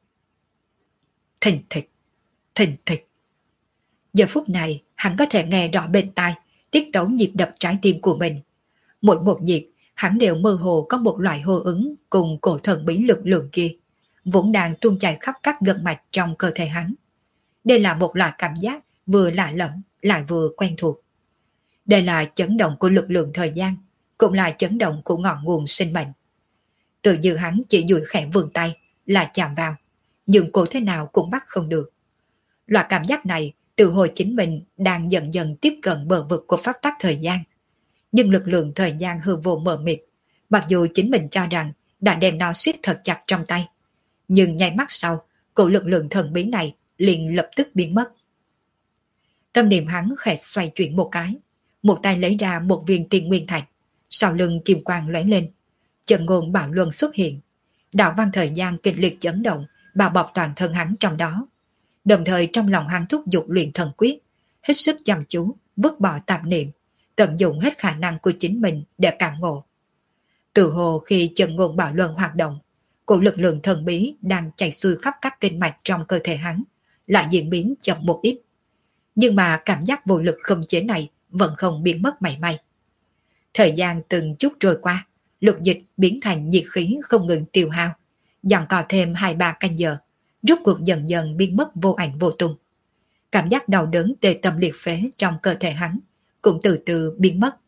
Thình thịch, thình thịch. Giờ phút này, hắn có thể nghe rõ bên tai tiết tấu nhịp đập trái tim của mình. Mỗi một nhịp, hắn đều mơ hồ có một loại hô ứng cùng cổ thần bí lực lượng kia, vốn đang tuôn chảy khắp các gân mạch trong cơ thể hắn. Đây là một loại cảm giác vừa lạ lẫm lại vừa quen thuộc. Đây là chấn động của lực lượng thời gian, cũng là chấn động của ngọn nguồn sinh mệnh. Tự như hắn chỉ duỗi khẽ vươn tay là chạm vào, nhưng cô thế nào cũng bắt không được. Loại cảm giác này từ hồi chính mình đang dần dần tiếp cận bờ vực của pháp tắc thời gian. Nhưng lực lượng thời gian hư vô mờ mịt, mặc dù chính mình cho rằng đã đem nó siết thật chặt trong tay. Nhưng nháy mắt sau, cổ lực lượng thần bí này liền lập tức biến mất. Tâm niệm hắn khẽ xoay chuyển một cái, một tay lấy ra một viên tiên nguyên thạch, sau lưng kim quang lóe lên, trận ngôn bảo luân xuất hiện, đạo văn thời gian kịch liệt chấn động, bao bọc toàn thân hắn trong đó. Đồng thời trong lòng hắn thúc giục luyện thần quyết, hết sức chăm chú, vứt bỏ tạp niệm, tận dụng hết khả năng của chính mình để cảm ngộ. Từ hồ khi trận ngôn bảo luân hoạt động, cổ lực lượng thần bí đang chảy xuôi khắp các kinh mạch trong cơ thể hắn, lại diễn biến chậm một ít. Nhưng mà cảm giác vô lực khống chế này vẫn không biến mất mảy may. Thời gian từng chút trôi qua, lục dịch biến thành nhiệt khí không ngừng tiêu hao, dặn cò thêm 2-3 canh giờ, rốt cuộc dần dần biến mất vô ảnh vô tung. Cảm giác đau đớn tê tâm liệt phế trong cơ thể hắn cũng từ từ biến mất.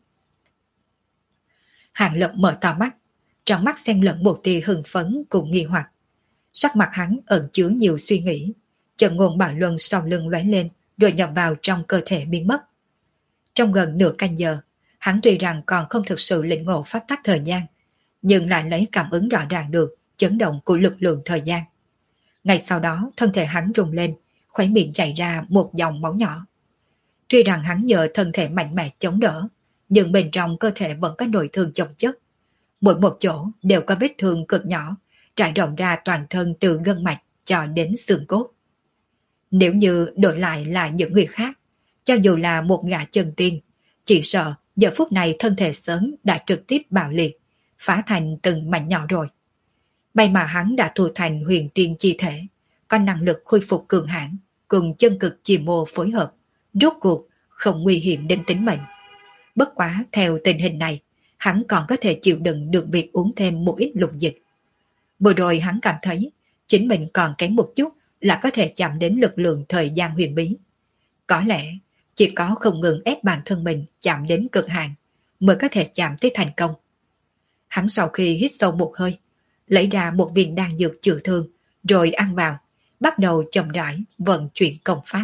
Hàng Lập mở to mắt, trong mắt xen lẫn một tia hưng phấn cùng nghi hoặc. Sắc mặt hắn ẩn chứa nhiều suy nghĩ, trận ngôn bảo luân sau lưng lóe lên rồi nhập vào trong cơ thể biến mất. Trong gần nửa canh giờ, hắn tuy rằng còn không thực sự lĩnh ngộ pháp tắc thời gian, nhưng lại lấy cảm ứng rõ ràng được chấn động của lực lượng thời gian. Ngay sau đó thân thể hắn rung lên, khóe miệng chảy ra một dòng máu nhỏ. Tuy rằng hắn nhờ thân thể mạnh mẽ chống đỡ, nhưng bên trong cơ thể vẫn có nội thương chồng chất. Mỗi một chỗ đều có vết thương cực nhỏ, trải rộng ra toàn thân từ gân mạch cho đến xương cốt. Nếu như đổi lại là những người khác, cho dù là một gã chân tiên, chỉ sợ giờ phút này thân thể sớm đã trực tiếp bạo liệt, phá thành từng mảnh nhỏ rồi. May mà hắn đã thu thành huyền tiên chi thể, có năng lực khôi phục cường hãn, cùng chân cực chi mô phối hợp, rốt cuộc không nguy hiểm đến tính mệnh. Bất quá theo tình hình này, hắn còn có thể chịu đựng được việc uống thêm một ít lục dịch. Vừa rồi hắn cảm thấy chính mình còn kém một chút là có thể chạm đến lực lượng thời gian huyền bí. Có lẽ chỉ có không ngừng ép bản thân mình chạm đến cực hạn mới có thể chạm tới thành công. Hắn sau khi hít sâu một hơi, lấy ra một viên đan dược chữa thương rồi ăn vào, bắt đầu chậm rãi vận chuyển công pháp.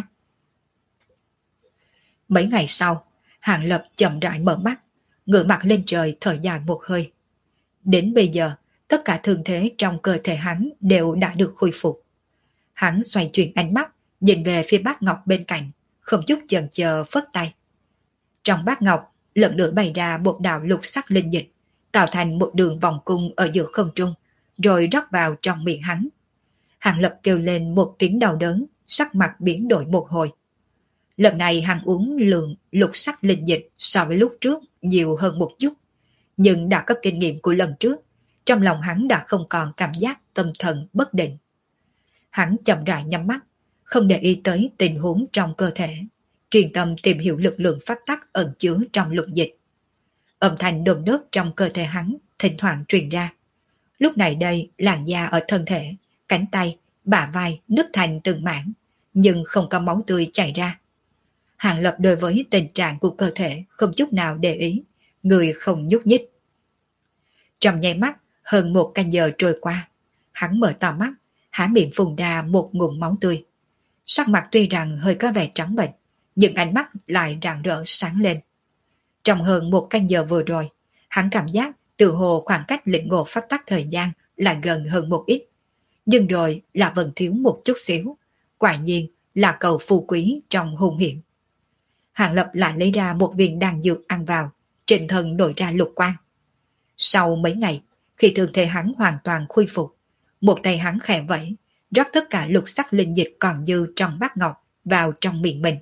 Mấy ngày sau, Hàng Lập chậm rãi mở mắt, ngửa mặt lên trời thở dài một hơi. Đến bây giờ, tất cả thương thế trong cơ thể hắn đều đã được khôi phục. Hắn xoay chuyển ánh mắt, nhìn về phía bát ngọc bên cạnh, không chút chần chờ phất tay. Trong bát ngọc, lần nữa bày ra một đạo lục sắc linh dịch, tạo thành một đường vòng cung ở giữa không trung, rồi rót vào trong miệng hắn. Hàng Lập kêu lên một tiếng đau đớn, sắc mặt biến đổi một hồi. Lần này hắn uống lượng lục sắc linh dịch so với lúc trước nhiều hơn một chút, nhưng đã có kinh nghiệm của lần trước, trong lòng hắn đã không còn cảm giác tâm thần bất định. Hắn chậm rãi nhắm mắt, không để ý tới tình huống trong cơ thể, chuyên tâm tìm hiểu lực lượng pháp tắc ẩn chứa trong lục dịch. Âm thanh đôm đốp trong cơ thể hắn thỉnh thoảng truyền ra. Lúc này đây làn da ở thân thể, cánh tay, bả vai nứt thành từng mảng, nhưng không có máu tươi chảy ra. Hàng Lập đối với tình trạng của cơ thể không chút nào để ý, người không nhúc nhích. Trong nháy mắt, hơn một canh giờ trôi qua, hắn mở to mắt, há miệng phun ra một ngụm máu tươi. Sắc mặt tuy rằng hơi có vẻ trắng bệch, nhưng ánh mắt lại rạng rỡ sáng lên. Trong hơn một canh giờ vừa rồi, hắn cảm giác từ hồ khoảng cách lĩnh ngộ pháp tắc thời gian là gần hơn một ít. Nhưng rồi là vẫn thiếu một chút xíu, quả nhiên là cầu phú quý trong hung hiểm. Hàng Lập lại lấy ra một viên đan dược ăn vào, trên thân nổi ra lục quang. Sau mấy ngày, Khi thương thế hắn hoàn toàn khôi phục, một tay hắn khẽ vẫy, rót tất cả lục sắc linh dịch còn dư trong bát ngọc vào trong miệng mình.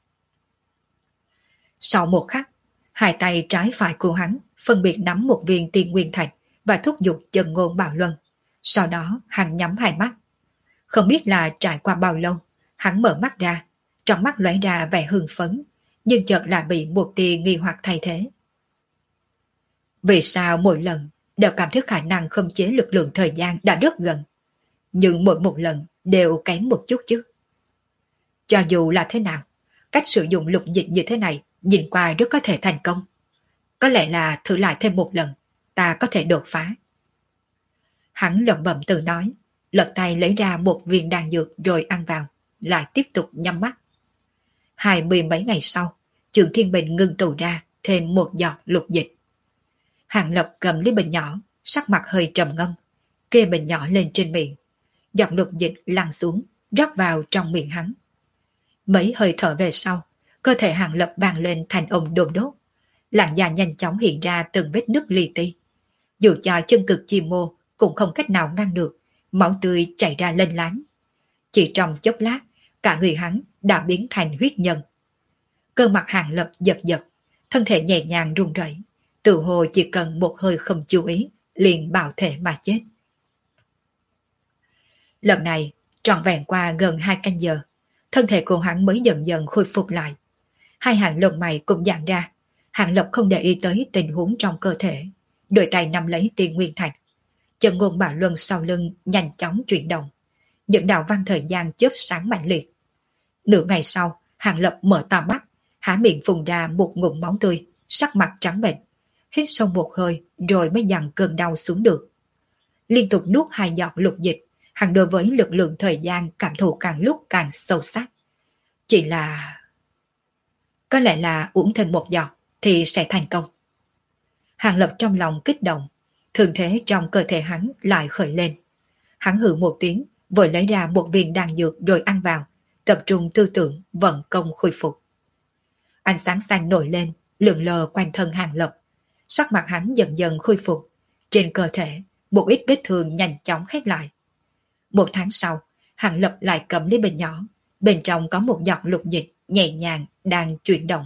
Sau một khắc, hai tay trái phải của hắn phân biệt nắm một viên tiên nguyên thạch và thúc giục chân ngôn bạo luân. Sau đó hắn nhắm hai mắt. Không biết là trải qua bao lâu, hắn mở mắt ra, trong mắt lóe ra vẻ hưng phấn, nhưng chợt là bị một tia nghi hoặc thay thế. Vì sao mỗi lần đều cảm thấy khả năng khống chế lực lượng thời gian đã rất gần, nhưng mỗi một lần đều kém một chút chứ? Cho dù là thế nào, cách sử dụng lục dịch như thế này nhìn qua rất có thể thành công. Có lẽ là thử lại thêm một lần, ta có thể đột phá. Hắn lẩm bẩm tự nói, lật tay lấy ra một viên đan dược rồi ăn vào, lại tiếp tục nhắm mắt. 20 mấy ngày sau, Trường Thiên Bình ngưng tụ ra thêm một giọt lục dịch. Hàng Lập cầm lấy bình nhỏ, sắc mặt hơi trầm ngâm, kê bình nhỏ lên trên miệng. Giọt lục dịch lăn xuống, rót vào trong miệng hắn. Mấy hơi thở về sau, cơ thể Hàng Lập vang lên thành âm đôm đốt. Làn da nhanh chóng hiện ra từng vết nứt li ti. Dù cho chân cực chi mô cũng không cách nào ngăn được, máu tươi chảy ra lênh láng. Chỉ trong chốc lát, cả người hắn đã biến thành huyết nhân. Cơ mặt Hàng Lập giật giật, thân thể nhẹ nhàng run rẩy, tự hồ chỉ cần một hơi không chú ý, liền bạo thể mà chết. Lần này, trọn vẹn qua gần 2 canh giờ, thân thể của hắn mới dần dần khôi phục lại. Hai hàng lông mày cũng giãn ra, Hàng Lập không để ý tới tình huống trong cơ thể, đôi tay nắm lấy tiên nguyên thạch. Chân ngôn bạo luân sau lưng nhanh chóng chuyển động, những đạo văn thời gian chớp sáng mạnh liệt. Nửa ngày sau, Hàng Lập mở to mắt, há miệng phun ra một ngụm máu tươi, sắc mặt trắng bệch, hít sâu một hơi rồi mới dằn cơn đau xuống được. Liên tục nuốt 2 giọt lục dịch, hắn đối với lực lượng thời gian cảm thụ càng lúc càng sâu sắc. Chỉ là... có lẽ là uống thêm một giọt thì sẽ thành công. Hàng Lập trong lòng kích động, thương thế trong cơ thể hắn lại khởi lên. Hắn hừ một tiếng, vội lấy ra một viên đan dược rồi ăn vào, tập trung tư tưởng vận công khôi phục. Ánh sáng xanh nổi lên, lượn lờ quanh thân Hàng Lập. Sắc mặt hắn dần dần khôi phục, trên cơ thể một ít vết thương nhanh chóng khép lại. 1 tháng sau, Hàng Lập lại cầm lấy bình nhỏ, bên trong có một giọt lục dịch nhẹ nhàng đang chuyển động.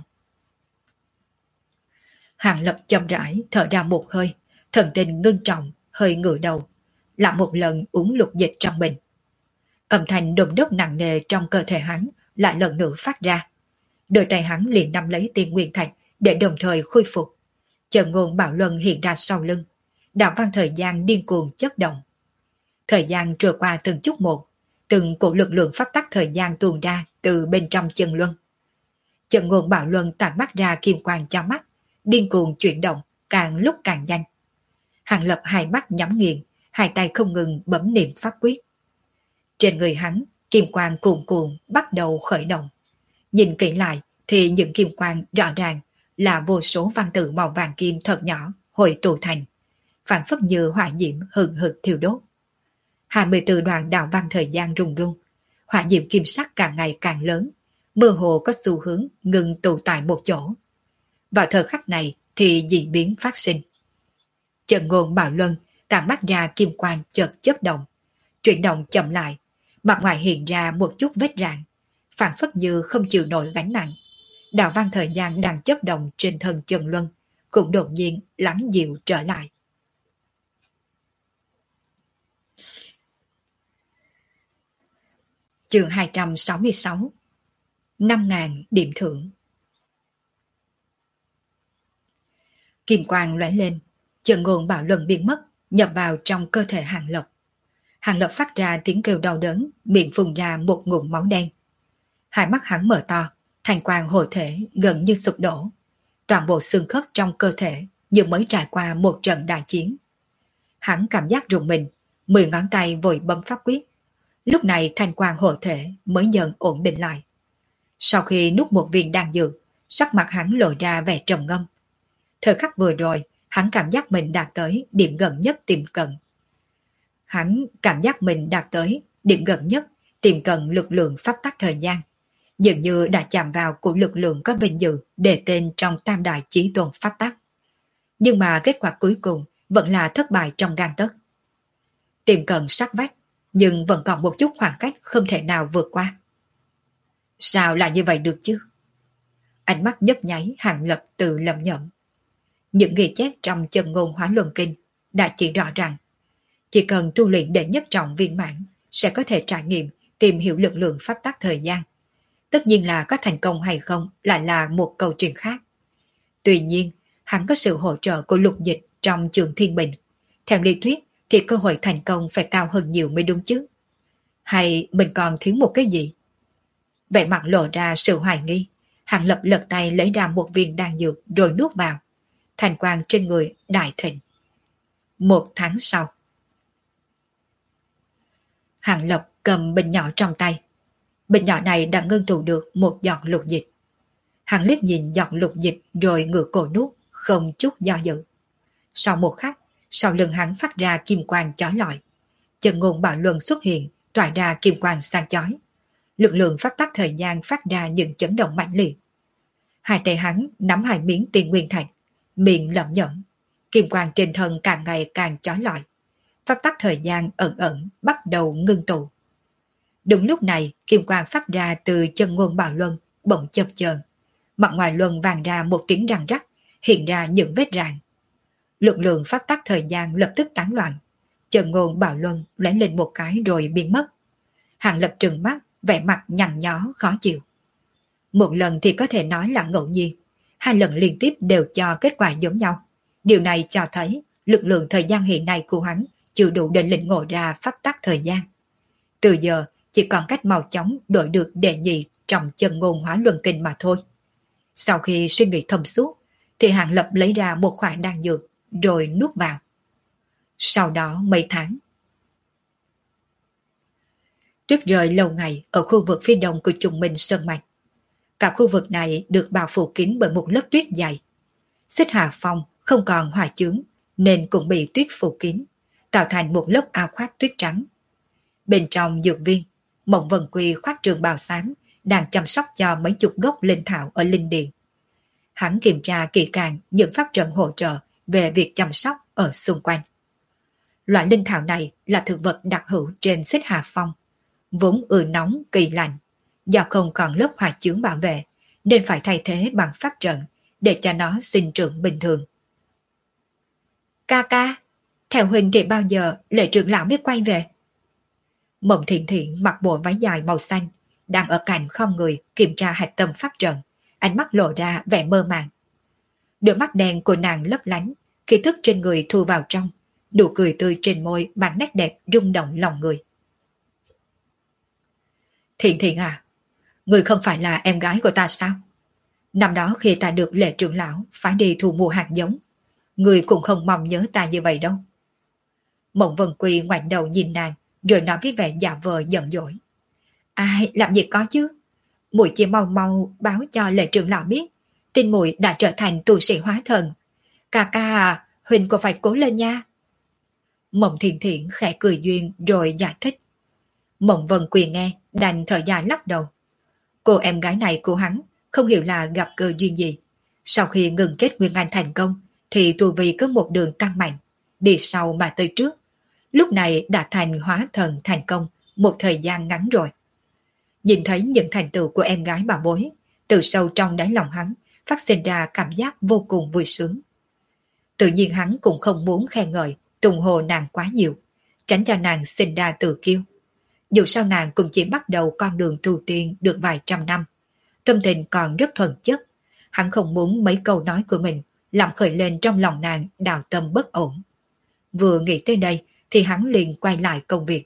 Hàng Lập chậm rãi thở ra một hơi, thần tình ngưng trọng, hơi ngửa đầu, lại một lần uống lục dịch trong bình. Âm thanh đùng đốc nặng nề trong cơ thể hắn lại lần nữa phát ra. Đôi tay hắn liền nắm lấy tiên nguyên thạch để đồng thời khôi phục. Chân ngôn bạo luân hiện ra sau lưng, đạo văn thời gian điên cuồng chớp động. Thời gian trôi qua từng chút một, từng cổ lực lượng pháp tắc thời gian tuôn ra từ bên trong chân luân. Chân ngôn bạo luân tản mắt ra kim quang cho mắt, điên cuồng chuyển động, càng lúc càng nhanh. Hàng Lập hai mắt nhắm nghiền, hai tay không ngừng bấm niệm pháp quyết. Trên người hắn, kim quang cuồn cuộn bắt đầu khởi động. Nhìn kỹ lại thì những kim quang rõ ràng là vô số văn tự màu vàng kim thật nhỏ hội tụ thành, phản phất như hỏa diễm hừng hực thiêu đốt. 24 đoạn đạo văn thời gian rung rung, hỏa diễm kim sắc càng ngày càng lớn, mơ hồ có xu hướng ngừng tụ tại một chỗ. Vào thời khắc này thì dị biến phát sinh. Chân ngôn bạo luân tản mắt ra kim quang chợt chớp động, chuyển động chậm lại, mặt ngoài hiện ra một chút vết rạn, phản phất như không chịu nổi gánh nặng. Đạo văn thời gian đang chớp động trên thân chân luân cũng đột nhiên lắng dịu trở lại. Chương 266 5.000 điểm thưởng. Kim quang lóe lên, chân ngôn bạo luân biến mất, nhập vào trong cơ thể Hàng Lập. Hàng Lập phát ra tiếng kêu đau đớn, miệng phun ra một ngụm máu đen. Hai mắt hắn mở to, thành quang hồi thể gần như sụp đổ. Toàn bộ xương khớp trong cơ thể như mới trải qua một trận đại chiến. Hắn cảm giác rùng mình, 10 ngón tay vội bấm pháp quyết. Lúc này thành quang hồi thể mới dần ổn định lại. Sau khi nuốt một viên đan dược, sắc mặt hắn lộ ra vẻ trầm ngâm. Thời khắc vừa rồi, hắn cảm giác mình đạt tới điểm gần nhất tiềm cận. Hắn cảm giác mình đạt tới điểm gần nhất tiềm cận lực lượng pháp tắc thời gian. Dường như đã chạm vào của lực lượng có vinh dự đề tên trong tam đại chí tôn pháp tắc. Nhưng mà kết quả cuối cùng vẫn là thất bại trong gang tấc. Tiệm cận sát vách, nhưng vẫn còn một chút khoảng cách không thể nào vượt qua. Sao lại như vậy được chứ? Ánh mắt nhấp nháy Hàng Lập tự lẩm nhẩm. Những ghi chép trong chân ngôn Hóa Luân Kinh đã chỉ rõ rằng chỉ cần tu luyện đệ nhất trọng viên mãn sẽ có thể trải nghiệm, tìm hiểu lực lượng pháp tắc thời gian. Tất nhiên là có thành công hay không lại là một câu chuyện khác. Tuy nhiên, hắn có sự hỗ trợ của Lục Dịch trong trường Thiên Bình. Theo lý thuyết thì cơ hội thành công phải cao hơn nhiều mới đúng chứ. Hay mình còn thiếu một cái gì? Vẻ mặt lộ ra sự hoài nghi. Hàng Lập lật tay lấy ra một viên đan dược rồi nuốt vào. Thành quang trên người đại thịnh. 1 tháng sau, Hàng Lập cầm bình nhỏ trong tay. Bình nhỏ này đã ngưng tụ được một giọt lục dịch. Hắn liếc nhìn giọt lục dịch rồi ngửa cổ nuốt, không chút do dự. Sau một khắc, sau lưng hắn phát ra kim quang chói lọi. Chân ngôn bạo luân xuất hiện, tỏa ra kim quang sáng chói. Lực lượng pháp tắc thời gian phát ra những chấn động mãnh liệt. Hai tay hắn nắm hai miếng tiền nguyên thạch, miệng lẩm nhẩm. Kim quang trên thân càng ngày càng chói lọi. Pháp tắc thời gian ẩn ẩn bắt đầu ngưng tụ. Đúng lúc này, kim quang phát ra từ chân ngôn bạo luân bỗng chập chờn. Mặt ngoài luân vang ra một tiếng răng rắc, hiện ra những vết rạn. Lực lượng pháp tắc thời gian lập tức tán loạn. Chân ngôn bạo luân lóe lên một cái rồi biến mất. Hàng Lập trừng mắt, vẻ mặt nhăn nhó khó chịu. Một lần thì có thể nói là ngẫu nhiên, 2 lần liên tiếp đều cho kết quả giống nhau. Điều này cho thấy lực lượng thời gian hiện nay của hắn chưa đủ để lĩnh ngộ ra pháp tắc thời gian. Từ giờ chỉ còn cách mau chóng đổi được đệ nhị trong chân ngôn Hóa Luân Kinh mà thôi. Sau khi suy nghĩ thâm suốt thì Hàng Lập lấy ra một khoản đan dược rồi nuốt vào. Sau đó mấy tháng, tuyết rơi lâu ngày ở khu vực phía đông của Trùng Minh Sơn Mạch. Cả khu vực này được bao phủ kín bởi một lớp tuyết dày. Xích Hà Phong không còn hòa chướng nên cũng bị tuyết phủ kín, tạo thành một lớp áo khoác tuyết trắng. Bên trong dược viên, Mộng Vân Quy khoác trường bào xám đang chăm sóc cho mấy chục gốc linh thảo ở linh điện. Hắn kiểm tra kỹ càng những pháp trận hỗ trợ về việc chăm sóc ở xung quanh. Loại linh thảo này là thực vật đặc hữu trên Xích Hà Phong, vốn ưa nóng kỳ lạnh, do không còn lớp hòa chướng bảo vệ nên phải thay thế bằng pháp trận để cho nó sinh trưởng bình thường. Ca ca, theo huynh thì bao giờ Lệ trưởng lão mới quay về? Mộng Thiện Thiện mặc bộ váy dài màu xanh, đang ở cạnh không người kiểm tra hạch tâm pháp trận, ánh mắt lộ ra vẻ mơ màng. Đôi mắt đen của nàng lấp lánh, khí thức trên người thu vào trong, nụ cười tươi trên môi mang nét đẹp rung động lòng người. Thiện Thiện à, người không phải là em gái của ta sao? Năm đó khi ta được Lệ trưởng lão phải đi thu mua hạt giống, người cũng không mong nhớ ta như vậy đâu. Mộng Vân Quy ngoảnh đầu nhìn nàng, rồi nói với vẻ giả vờ giận dỗi. Ai, làm gì có chứ? Muội chỉ mau mau báo cho Lệ trưởng lão biết, tin muội đã trở thành tu sĩ hóa thần. Ca ca à, huynh cô phải cố lên nha. Mộng Thiện Thiện khẽ cười duyên rồi giải thích. Mộng Vân Quy nghe, đành thở dài lắc đầu. Cô em gái này của hắn không hiểu là gặp cơ duyên gì. Sau khi ngừng kết Nguyên Anh thành công, thì tu vi có một đường tăng mạnh, đi sau mà tới trước. Lúc này đã thành hóa thần thành công một thời gian ngắn rồi. Nhìn thấy những thành tựu của em gái bà bối, từ sâu trong đáy lòng hắn phát sinh ra cảm giác vô cùng vui sướng. Tự nhiên hắn cũng không muốn khen ngợi, tung hô nàng quá nhiều, tránh cho nàng sinh ra tự kiêu. Dù sao nàng cũng chỉ bắt đầu con đường tu tiên được vài trăm năm, tâm tình còn rất thuần chất. Hắn không muốn mấy câu nói của mình làm khởi lên trong lòng nàng đào tâm bất ổn. Vừa nghĩ tới đây thì hắn liền quay lại công việc.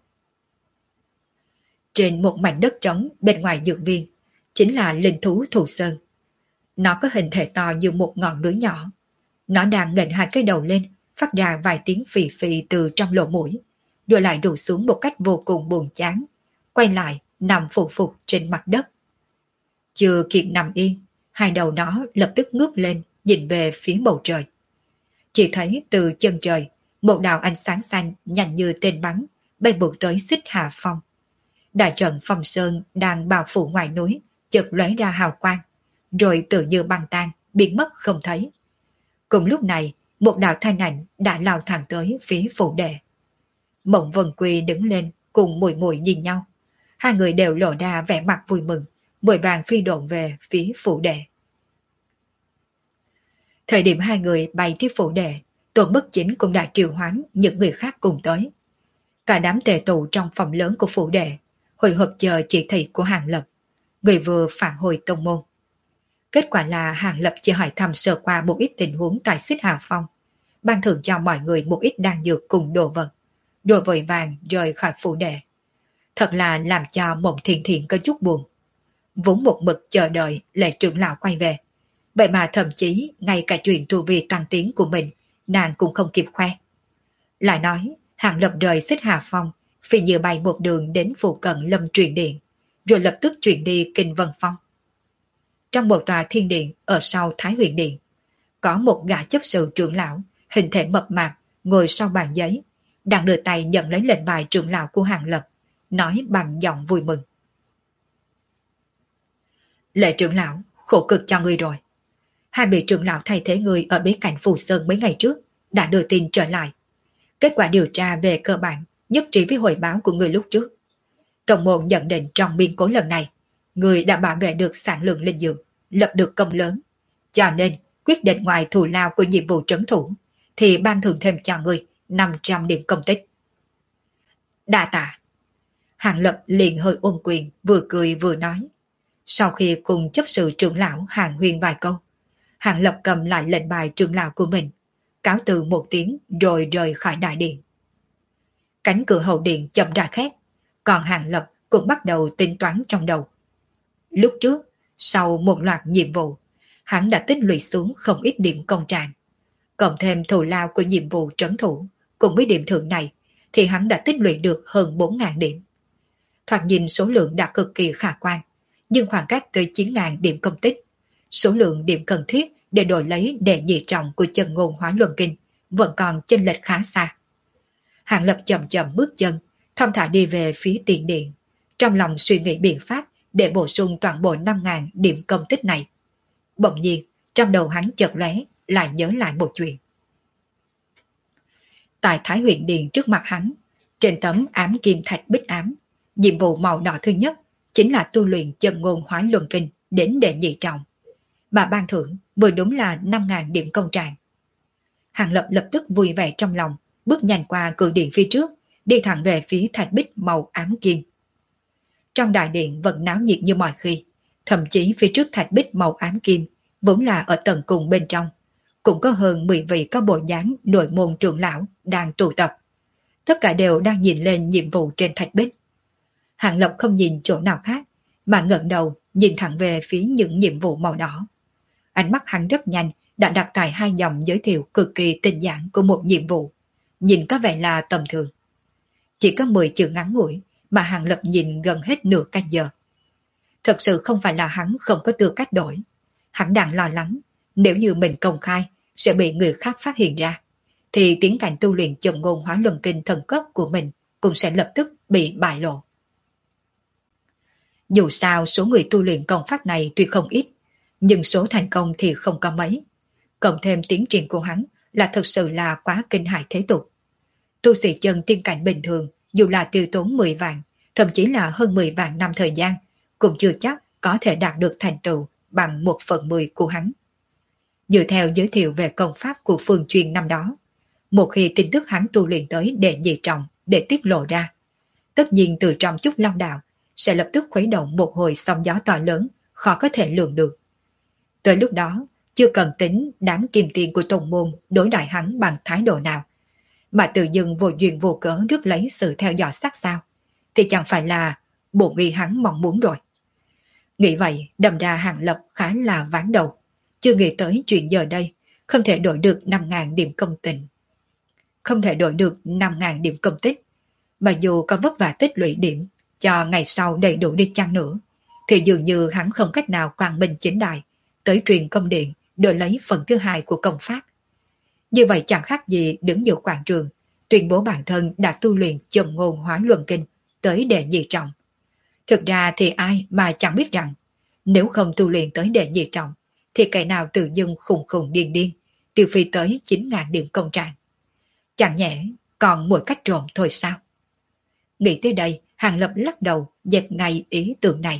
Trên một mảnh đất trống bên ngoài dược viên chính là linh thú Thù Sơn. Nó có hình thể to như một ngọn núi nhỏ. Nó đang nghênh 2 cái đầu lên, phát ra vài tiếng phì phì từ trong lỗ mũi, rồi lại đổ xuống một cách vô cùng buồn chán, quay lại nằm phù phục trên mặt đất. Chưa kịp nằm yên, 2 đầu nó lập tức ngước lên nhìn về phía bầu trời. Chỉ thấy từ chân trời, một đạo ánh sáng xanh nhanh như tên bắn bay vụt tới Xích Hà Phong. Đại trận Phong Sơn đang bao phủ ngoài núi chợt lóe ra hào quang, rồi tự như băng tan biến mất không thấy. Cùng lúc này, một đạo thanh ảnh đã lao thẳng tới phía phủ đệ. Mộng Vân Quy đứng lên cùng Mùi Mùi nhìn nhau. Hai người đều lộ ra vẻ mặt vui mừng, vội vàng phi độn về phía phủ đệ. Thời điểm hai người bay tiếp phủ đệ, Tôn Bất Chính cũng đã triệu hoán những người khác cùng tới. Cả đám tề tụ trong phòng lớn của phủ đệ, hồi hộp chờ chỉ thị của Hàng Lập, người vừa phản hồi tông môn. Kết quả là Hàng Lập chỉ hỏi thăm sơ qua một ít tình huống tại Xích Hà Phong, ban thưởng cho mọi người một ít đan dược cùng đồ vật, rồi vội vàng rời khỏi phủ đệ. Thật là làm cho Mộng Thiện Thiện có chút buồn. Vốn một mực chờ đợi Lệ trưởng lão quay về, vậy mà thậm chí ngay cả chuyện tu vi tăng tiến của mình nàng cũng không kịp khoe. Lại nói Hàng Lập rời Xích Hà Phong, phi như bay một đường đến phụ cận Lâm Truyền Điện, rồi lập tức chuyển đi Kinh Vân Phong. Trong một tòa thiên điện ở sau Thái Huyền Điện, có một gã chấp sự trưởng lão hình thể mập mạp ngồi sau bàn giấy, đang đưa tay nhận lấy lệnh bài trưởng lão của Hàng Lập, nói bằng giọng vui mừng. Lệ trưởng lão, khổ cực cho ngươi rồi. Hai vị trưởng lão thay thế người ở bế cảnh Phù Sơn mấy ngày trước đã đưa tin trở lại. Kết quả điều tra về cơ bản nhất trí với hồi báo của người lúc trước. Tổng môn nhận định trong biên cố lần này, người đã bảo vệ được sản lượng linh dược, lập được công lớn. Cho nên, quyết định ngoài thù lao của nhiệm vụ trấn thủ, thì ban thưởng thêm cho người 500 điểm công tích. Đa tạ. Hàng Lập liền hơi ôm quyền, vừa cười vừa nói. Sau khi cùng chấp sự trưởng lão Hàng Huyền vài câu, Hàng Lập cầm lại lệnh bài trưởng lão của mình, cáo từ một tiếng rồi rời khỏi đại điện. Cánh cửa hậu điện chậm ra khép, còn Hàng Lập cũng bắt đầu tính toán trong đầu. Lúc trước, sau một loạt nhiệm vụ, hắn đã tích lũy xuống không ít điểm công trạng. Cộng thêm thù lao của nhiệm vụ trấn thủ, cùng với điểm thưởng này, thì hắn đã tích lũy được hơn 4.000 điểm. Thoạt nhìn số lượng đã cực kỳ khả quan, nhưng khoảng cách tới 9.000 điểm công tích, số lượng điểm cần thiết để đổi lấy đệ nhị trọng của chân ngôn hóa luân kinh vẫn còn chênh lệch khá xa. Hàng Lập chậm chậm bước chân, thong thả đi về phía tiền điện, trong lòng suy nghĩ biện pháp để bổ sung toàn bộ 5.000 điểm công tích này. Bỗng nhiên, trong đầu hắn chợt lóe, lại nhớ lại một chuyện. Tại Thái Huyền Điện trước mặt hắn, trên tấm ám kim thạch bích ám, nhiệm vụ màu đỏ thứ nhất chính là tu luyện chân ngôn hóa luân kinh đến đệ nhị trọng. Bà ban thưởng vừa đúng là 5.000 điểm công trạng. Hàng Lập lập tức vui vẻ trong lòng, bước nhanh qua cửa điện phía trước, đi thẳng về phía thạch bích màu ám kim. Trong đại điện vẫn náo nhiệt như mọi khi, thậm chí phía trước thạch bích màu ám kim, vốn là ở tầng cùng bên trong, cũng có hơn 10 vị có bộ dáng nội môn trưởng lão đang tụ tập. Tất cả đều đang nhìn lên nhiệm vụ trên thạch bích. Hàng Lập không nhìn chỗ nào khác, mà ngẩng đầu nhìn thẳng về phía những nhiệm vụ màu đỏ. Ánh mắt hắn rất nhanh đã đặt tại hai dòng giới thiệu cực kỳ tinh giản của một nhiệm vụ, nhìn có vẻ là tầm thường. Chỉ có 10 chữ ngắn ngủi mà Hàng Lập nhìn gần hết nửa canh giờ. Thật sự không phải là hắn không có tư cách đổi. Hắn đang lo lắng, nếu như mình công khai sẽ bị người khác phát hiện ra, thì tiến cảnh tu luyện chân ngôn hóa luân kinh thần cấp của mình cũng sẽ lập tức bị bại lộ. Dù sao số người tu luyện công pháp này tuy không ít, nhưng số thành công thì không có mấy. Cộng thêm tiến triển của hắn là thực sự là quá kinh hại thế tục. Tu sĩ chân tiên cảnh bình thường, dù là tiêu tốn 10 vạn, thậm chí là hơn 10 vạn năm thời gian, cũng chưa chắc có thể đạt được thành tựu bằng 1/10 của hắn. Dựa theo giới thiệu về công pháp của Phương Chuyên năm đó, một khi tin tức hắn tu luyện tới đệ nhị trọng để tiết lộ ra, tất nhiên từ trong Trúc Long Đạo sẽ lập tức khuấy động một hồi sóng gió to lớn, khó có thể lường được. Tới lúc đó, chưa cần tính đám kim tiền của tông môn đối đại hắn bằng thái độ nào, mà tự dưng vô duyên vô cớ rước lấy sự theo dõi sát sao, thì chẳng phải là bộ nghi hắn mong muốn rồi. Nghĩ vậy, đâm ra Hàng Lập khá là ván đầu, chưa nghĩ tới chuyện giờ đây, không thể đổi được 5.000 điểm công tình. Không thể đổi được 5.000 điểm công tích, mà dù có vất vả tích lũy điểm, cho ngày sau đầy đủ đi chăng nữa, thì dường như hắn không cách nào quang minh chính đại, tới truyền công điện, đổi lấy phần thứ hai của công pháp. Như vậy chẳng khác gì đứng giữa quảng trường, tuyên bố bản thân đã tu luyện chân ngôn hóa luân kinh tới đệ nhị trọng. Thực ra thì ai mà chẳng biết rằng, nếu không tu luyện tới đệ nhị trọng, thì kẻ nào tự dưng khùng khùng điên điên, tiêu phi tới 9.000 điểm công trạng. Chẳng nhẽ còn mỗi cách trộm thôi sao? Nghĩ tới đây, Hàng Lập lắc đầu dẹp ngay ý tưởng này.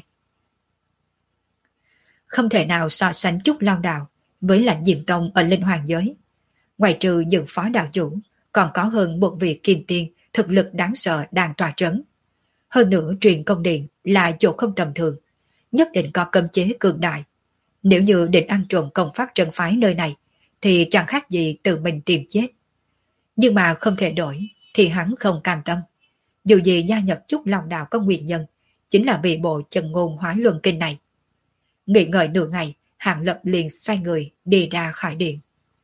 Không thể nào so sánh chút lao đạo với là Diệm Tông ở Linh Hoàng giới. Ngoài trừ những phó đạo chủ, còn có hơn một vị kim tiên thực lực đáng sợ đang tỏa trấn. Hơn nữa truyền công điện là chỗ không tầm thường, nhất định có cấm chế cường đại. Nếu như định ăn trộm công pháp trấn phái nơi này, thì chẳng khác gì tự mình tìm chết. Nhưng mà không thể đổi, thì hắn không cam tâm. Dù gì gia nhập chút lòng đạo có nguyên nhân, chính là vì bộ chân ngôn hóa luân kinh này. Nghỉ ngợi nửa ngày, Hàng Lập liền xoay người đi ra khỏi điện.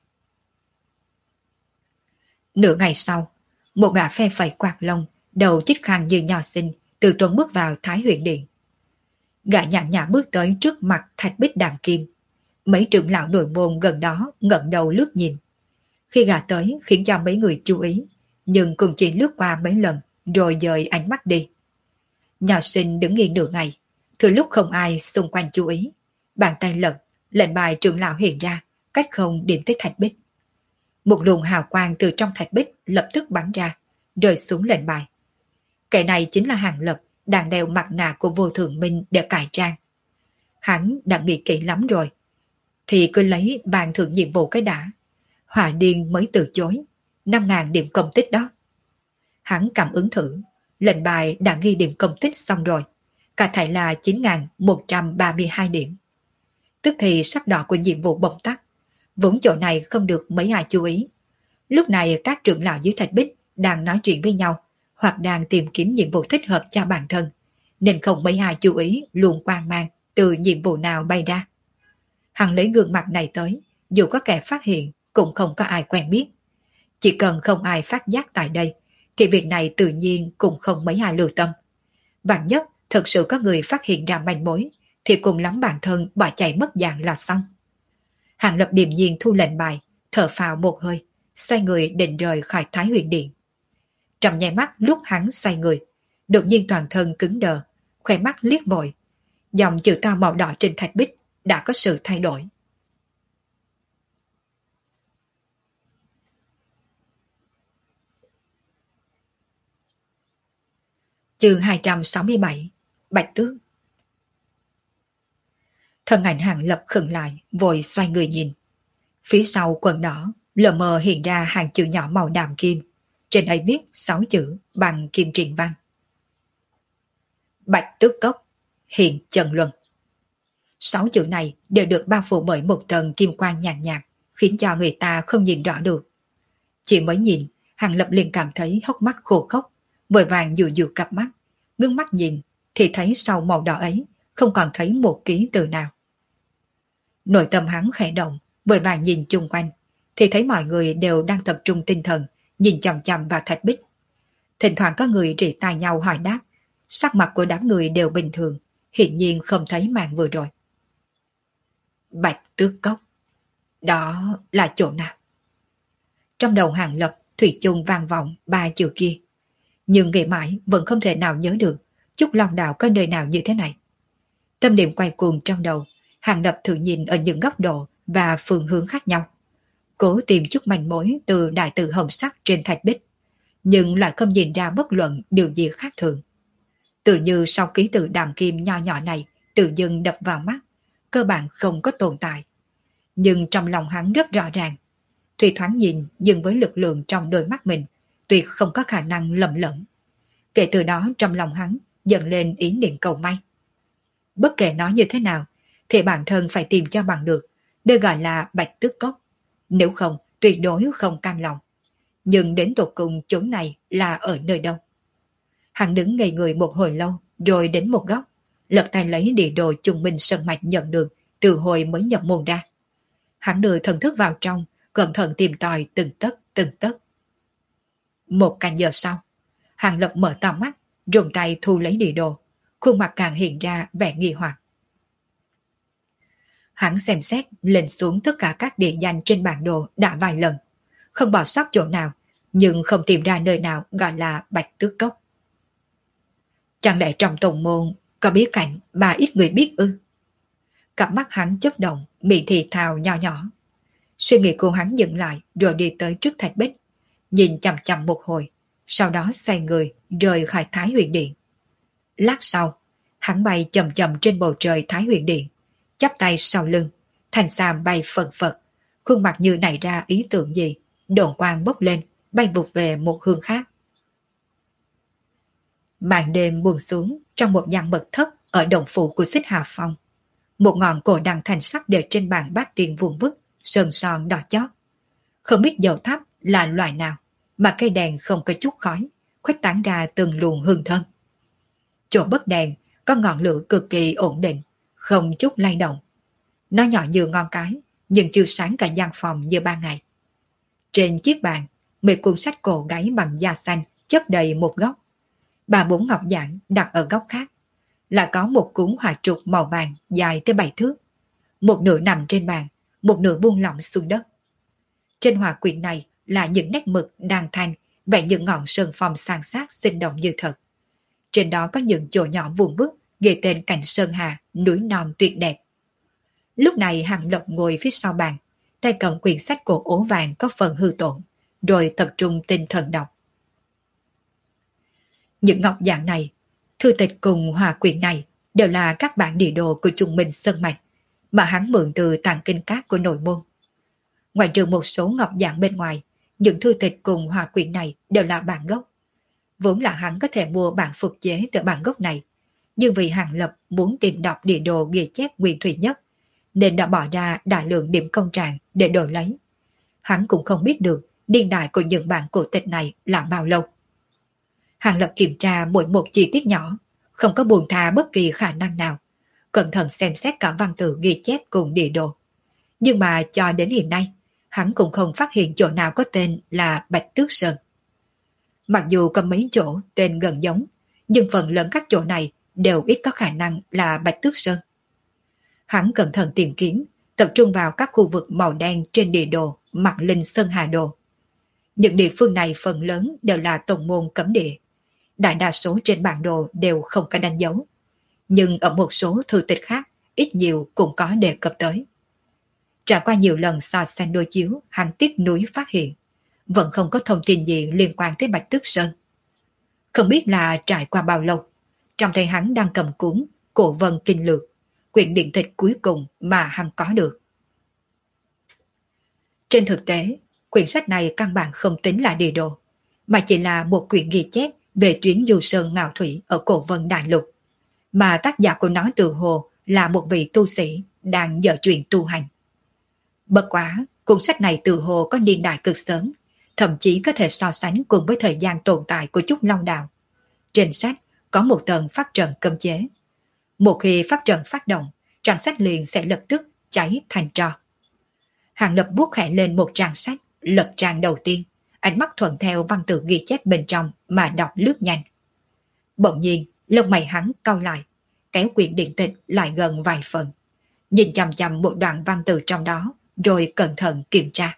Nửa ngày sau, một gã phe phẩy quạt lông, đầu chích khăn như nho sinh, từ tuần bước vào Thái Huyền Điện. Gã nhàn nhã bước tới trước mặt Thạch Bích Đàm Kim. Mấy trưởng lão nội môn gần đó ngẩng đầu lướt nhìn. Khi gã tới khiến cho mấy người chú ý, nhưng cũng chỉ lướt qua mấy lần rồi dời ánh mắt đi. Nho sinh đứng nghiêng nửa ngày, thừa lúc không ai xung quanh chú ý, bàn tay lật, lệnh bài trưởng lão hiện ra, cách không điểm tới Thạch Bích. Một luồng hào quang từ trong Thạch Bích lập tức bắn ra, rơi xuống lệnh bài. Kẻ này chính là Hàng Lập, đang đeo mặt nạ của Vô Thượng Minh để cải trang. Hắn đã nghĩ kỹ lắm rồi, thì cứ lấy bàn thưởng nhiệm vụ cái đã. Hỏa Điên mới từ chối, 5.000 điểm công tích đó. Hắn cảm ứng thử, lệnh bài đã ghi điểm công tích xong rồi, cả thảy là 9.132 điểm. Tức thì sắc đỏ của nhiệm vụ bỗng tắt, vốn chỗ này không được mấy ai chú ý. Lúc này các trưởng lão dưới Thạch Bích đang nói chuyện với nhau, hoặc đang tìm kiếm nhiệm vụ thích hợp cho bản thân, nên không mấy ai chú ý luồng quang mang từ nhiệm vụ nào bay ra. Hắn lấy gương mặt này tới, dù có kẻ phát hiện cũng không có ai quen biết. Chỉ cần không ai phát giác tại đây, thì việc này tự nhiên cũng không mấy ai lưu tâm. Vạn nhất thực sự có người phát hiện ra manh mối, thì cùng lắm bản thân bỏ chạy mất dạng là xong. Hàng Lập điềm nhiên thu lệnh bài, thở phào một hơi, xoay người định rời khỏi Thái Huyền Điện. Trong nháy mắt lúc hắn xoay người, đột nhiên toàn thân cứng đờ, khóe mắt liếc vội. Dòng chữ to màu đỏ trên Thạch Bích đã có sự thay đổi. Chương 267, Bạch Tước. Thân ảnh Hàng Lập khựng lại, vội xoay người nhìn. Phía sau quần đỏ, lờ mờ hiện ra hàng chữ nhỏ màu đàm kim. Trên ấy viết 6 chữ bằng kim triện văn. Bạch Tước Cốc, hiện Trần Luân. 6 chữ này đều được bao phủ bởi một tầng kim quang nhàn nhạt, khiến cho người ta không nhìn rõ được. Chỉ mới nhìn, Hàng Lập liền cảm thấy hốc mắt khô khốc, vội vàng dụ dụ cặp mắt, ngưng mắt nhìn, thì thấy sau màu đỏ ấy không còn thấy một ký tự nào. Nội tâm hắn khẽ động, vội vàng nhìn chung quanh, thì thấy mọi người đều đang tập trung tinh thần, nhìn chằm chằm vào Thạch Bích. Thỉnh thoảng có người rỉ tai nhau hỏi đáp, sắc mặt của đám người đều bình thường, hiển nhiên không thấy màn vừa rồi. Bạch Tước Cốc, đó là chỗ nào? Trong đầu Hàng Lập thủy chung vang vọng 3 chữ kia, nhưng nghĩ mãi vẫn không thể nào nhớ được Trúc Long Đạo có nơi nào như thế này. Tâm niệm quay cuồng trong đầu, Hàng Lập thử nhìn ở những góc độ và phương hướng khác nhau, cố tìm chút manh mối từ đại tự hồng sắc trên Thạch Bích, nhưng lại không nhìn ra bất luận điều gì khác thường. Tự như sau ký tự đàm kim nho nhỏ này tự dưng đập vào mắt, cơ bản không có tồn tại. Nhưng trong lòng hắn rất rõ ràng, Thủy thoáng nhìn nhưng với lực lượng trong đôi mắt mình, tuyệt không có khả năng lầm lẫn. Kể từ đó trong lòng hắn dần lên ý niệm cầu may. Bất kể nói như thế nào, thì bản thân phải tìm cho bằng được, đây gọi là Bạch Tước Cốc. Nếu không, tuyệt đối không cam lòng. Nhưng đến tột cùng chỗ này là ở nơi đâu? Hắn đứng ngây người một hồi lâu, rồi đến một góc, lật tay lấy địa đồ Trung Minh Sơn Mạch nhận được từ hồi mới nhập môn ra. Hắn đưa thần thức vào trong, cẩn thận tìm tòi từng tấc từng tấc. Một canh giờ sau, Hàng Lập mở to mắt, dùng tay thu lấy địa đồ, khuôn mặt càng hiện ra vẻ nghi hoặc. Hắn xem xét lên xuống tất cả các địa danh trên bản đồ đã vài lần, không bỏ sót chỗ nào, nhưng không tìm ra nơi nào gọi là Bạch Tước Cốc. Chẳng lẽ trong tông môn có bí cảnh mà ít người biết ư? Cặp mắt hắn chớp động, miệng thì thào nhỏ nhỏ. Suy nghĩ của hắn dừng lại rồi đi tới trước thạch bích, nhìn chằm chằm một hồi, sau đó xoay người rời khỏi Thái Huyền Điện. Lát sau, hắn bay chậm chậm trên bầu trời Thái Huyền Điện, chắp tay sau lưng, thanh sam bay phần phật, khuôn mặt như nảy ra ý tưởng gì, đồn quang bốc lên, bay vụt về một hướng khác. Màn đêm buông xuống trong một gian mật thất ở động phủ của Xích Hà Phong. Một ngọn cổ đằng thành sắc để trên bàn bát tiền vuông vức, sơn son đỏ chót. Không biết dầu thắp là loại nào, mà cây đèn không có chút khói, khuếch tán ra từng luồng hương thơm. Chỗ bất đèn có ngọn lửa cực kỳ ổn định, không chút lay động. Nó nhỏ như ngón cái, nhưng chiếu sáng cả gian phòng như ban ngày. Trên chiếc bàn, 10 cuốn sách cổ gáy bằng da xanh chất đầy một góc. 3-4 ngọc giản đặt ở góc khác. Là có một cuốn họa trục màu vàng dài tới 7 thước. Một nửa nằm trên bàn, một nửa buông lỏng xuống đất. Trên họa quyển này là những nét mực đàn thanh vẽ những ngọn sơn phong san sát sinh động như thật. Trên đó có những chỗ nhỏ vuông vức ghi tên cảnh sơn hà, núi non tuyệt đẹp. Lúc này Hàng Lập ngồi phía sau bàn, tay cầm quyển sách cổ ố vàng có phần hư tổn, rồi tập trung tinh thần đọc. Những ngọc giản này, thư tịch cùng hòa quyển này đều là các bản địa đồ của Trung Minh Sơn Mạch mà hắn mượn từ tàng kinh các của nội môn. Ngoài trừ một số ngọc giản bên ngoài, những thư tịch cùng hòa quyển này đều là bản gốc. Vốn là hắn có thể mua bản phục chế từ bản gốc này, nhưng vì Hàng Lập muốn tìm đọc địa đồ ghi chép nguyên thủy nhất, nên đã bỏ ra đại lượng điểm công trạng để đổi lấy. Hắn cũng không biết được niên đại của những bản cổ tịch này là bao lâu. Hàng Lập kiểm tra mỗi một chi tiết nhỏ, không có buông tha bất kỳ khả năng nào, cẩn thận xem xét cả văn tự ghi chép cùng địa đồ. Nhưng mà cho đến hiện nay, hắn cũng không phát hiện chỗ nào có tên là Bạch Tước Sơn. Mặc dù có mấy chỗ tên gần giống, nhưng phần lớn các chỗ này đều ít có khả năng là Bạch Tước Sơn. Hắn cẩn thận tìm kiếm, tập trung vào các khu vực màu đen trên địa đồ Mặt Linh Sơn Hà Đồ. Những địa phương này phần lớn đều là tông môn cấm địa. Đại đa số trên bản đồ đều không có đánh dấu. Nhưng ở một số thư tịch khác, ít nhiều cũng có đề cập tới. Trải qua nhiều lần so sánh đối chiếu, hắn tiếc nuối phát hiện, vẫn không có thông tin gì liên quan tới Bạch Tước Sơn. Không biết là trải qua bao lâu, trong tay hắn đang cầm cuốn Cổ Vân Kinh Lược, quyển điện tịch cuối cùng mà hắn có được. Trên thực tế, quyển sách này căn bản không tính là địa đồ, mà chỉ là một quyển ghi chép về chuyến du sơn ngạo thủy ở Cổ Vân Đại Lục, mà tác giả của nó tự hồ là một vị tu sĩ đang dở chuyện tu hành. Bất quá, cuốn sách này tự hồ có niên đại cực sớm, thậm chí có thể so sánh cùng với thời gian tồn tại của Trúc Long Đạo. Trên sách có một tầng pháp trận cấm chế. Một khi pháp trận phát động, trang sách liền sẽ lập tức cháy thành tro. Hàng Lập vuốt khẽ lên một trang sách, lật trang đầu tiên, ánh mắt thuận theo văn tự ghi chép bên trong mà đọc lướt nhanh. Bỗng nhiên, lông mày hắn cau lại, kéo quyển điện tịch lại gần vài phần, nhìn chằm chằm một đoạn văn tự trong đó, rồi cẩn thận kiểm tra.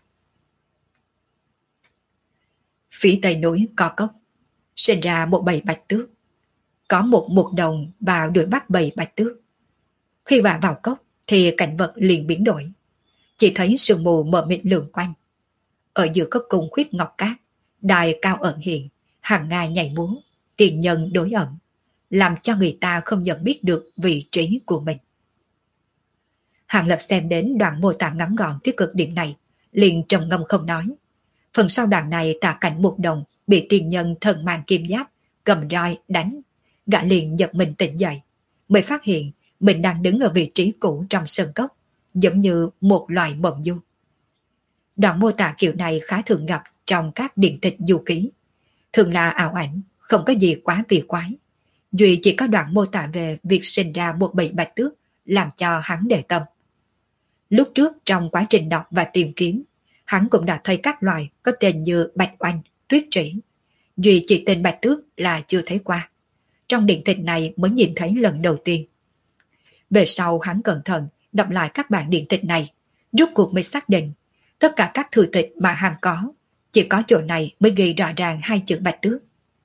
Phía tây núi có cốc, sinh ra một bầy bạch tước. Có một mục đồng vào đuổi bắt bầy bạch tước. Khi bà vào cốc thì cảnh vật liền biến đổi. Chỉ thấy sương mù mờ mịt lượn quanh. Ở giữa có cung khuyết ngọc cát, đài cao ẩn hiện, hàng nga nhảy múa, tiền nhân đối ẩm, làm cho người ta không nhận biết được vị trí của mình. Hàng Lập xem đến đoạn mô tả ngắn gọn tới cực điểm này, liền trầm ngâm không nói. Phần sau đoạn này tả cảnh một đồng bị tiền nhân thần mang kim giáp cầm roi đánh, gã liền giật mình tỉnh dậy, mới phát hiện mình đang đứng ở vị trí cũ trong sân cốc, giống như một loài mộng du. Đoạn mô tả kiểu này khá thường gặp trong các điện tịch du ký, thường là ảo ảnh, không có gì quá kỳ quái. Duy chỉ có đoạn mô tả về việc sinh ra một bầy bạch tước làm cho hắn để tâm. Lúc trước trong quá trình đọc và tìm kiếm, hắn cũng đã thấy các loài có tên như bạch oanh, tuyết trĩ. Duy chỉ tên bạch tước là chưa thấy qua. Trong điện tịch này mới nhìn thấy lần đầu tiên. Về sau hắn cẩn thận đọc lại các bản điện tịch này, rốt cuộc mới xác định tất cả các thư tịch mà hắn có, chỉ có chỗ này mới ghi rõ ràng hai chữ bạch tước.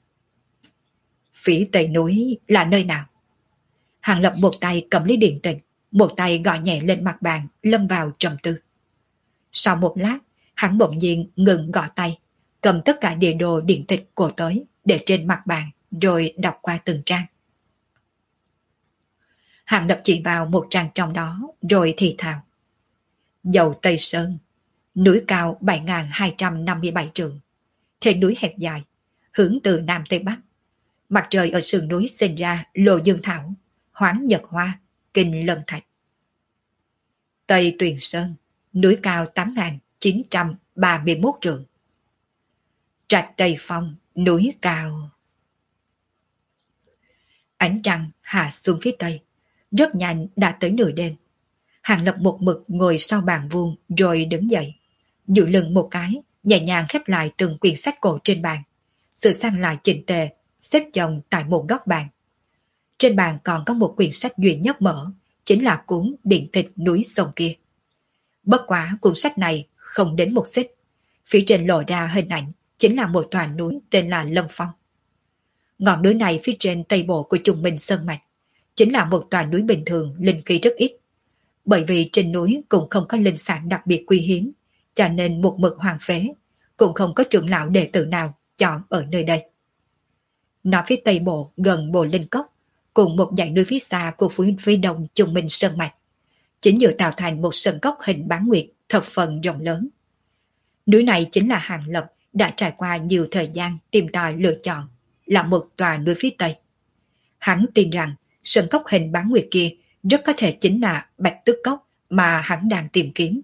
Phía tây núi là nơi nào? Hàng Lập một tay cầm lấy điện tịch, một tay gõ nhẹ lên mặt bàn, lâm vào trầm tư. Sau một lát, hắn bỗng nhiên ngừng gõ tay, cầm tất cả địa đồ điện tịch cổ tới để trên mặt bàn, rồi đọc qua từng trang. Hàng Lập chỉ vào một trang trong đó, rồi thì thào. Dầu Tây Sơn, núi cao 7.257 trượng, thế núi hẹp dài, hướng từ Nam Tây Bắc. Mặt trời ở sườn núi sinh ra Lô Dương Thảo, Hoáng Nhật Hoa, Kinh Lân Thạch. Tây Tuyền Sơn, núi cao 8.931 trượng. Trạch Tây Phong, núi cao. Ánh trăng hạ xuống phía tây, rất nhanh đã tới nửa đêm. Hàng Lập một mực ngồi sau bàn vuông rồi đứng dậy, dụ lưng một cái, nhẹ nhàng khép lại từng quyển sách cổ trên bàn, sửa sang lại chỉnh tề, xếp chồng tại một góc bàn. Trên bàn còn có một quyển sách duy nhất mở, chính là cuốn Điện tịch núi sông kia. Bất quá cuốn sách này không đến một xích, phía trên lộ ra hình ảnh chính là một tòa núi tên là Lâm Phong. Ngọn núi này phía trên tây bộ của Trung Minh Sơn Mạch, chính là một tòa núi bình thường, linh khí rất ít. Bởi vì trên núi cũng không có linh sản đặc biệt quý hiếm, cho nên một mực hoang phế, cũng không có trưởng lão đệ tử nào chọn ở nơi đây. Nó phía tây bộ gần Bồ Linh Cốc, cùng một dãy núi phía xa của phía đông Trung Minh Sơn Mạch, chính giữa tạo thành một sân cốc hình bán nguyệt thập phần rộng lớn. Núi này chính là Hàng Lập đã trải qua nhiều thời gian tìm tòi lựa chọn, là một tòa núi phía tây. Hắn tin rằng sân cốc hình bán nguyệt kia rất có thể chính là Bạch Tước Cốc mà hắn đang tìm kiếm.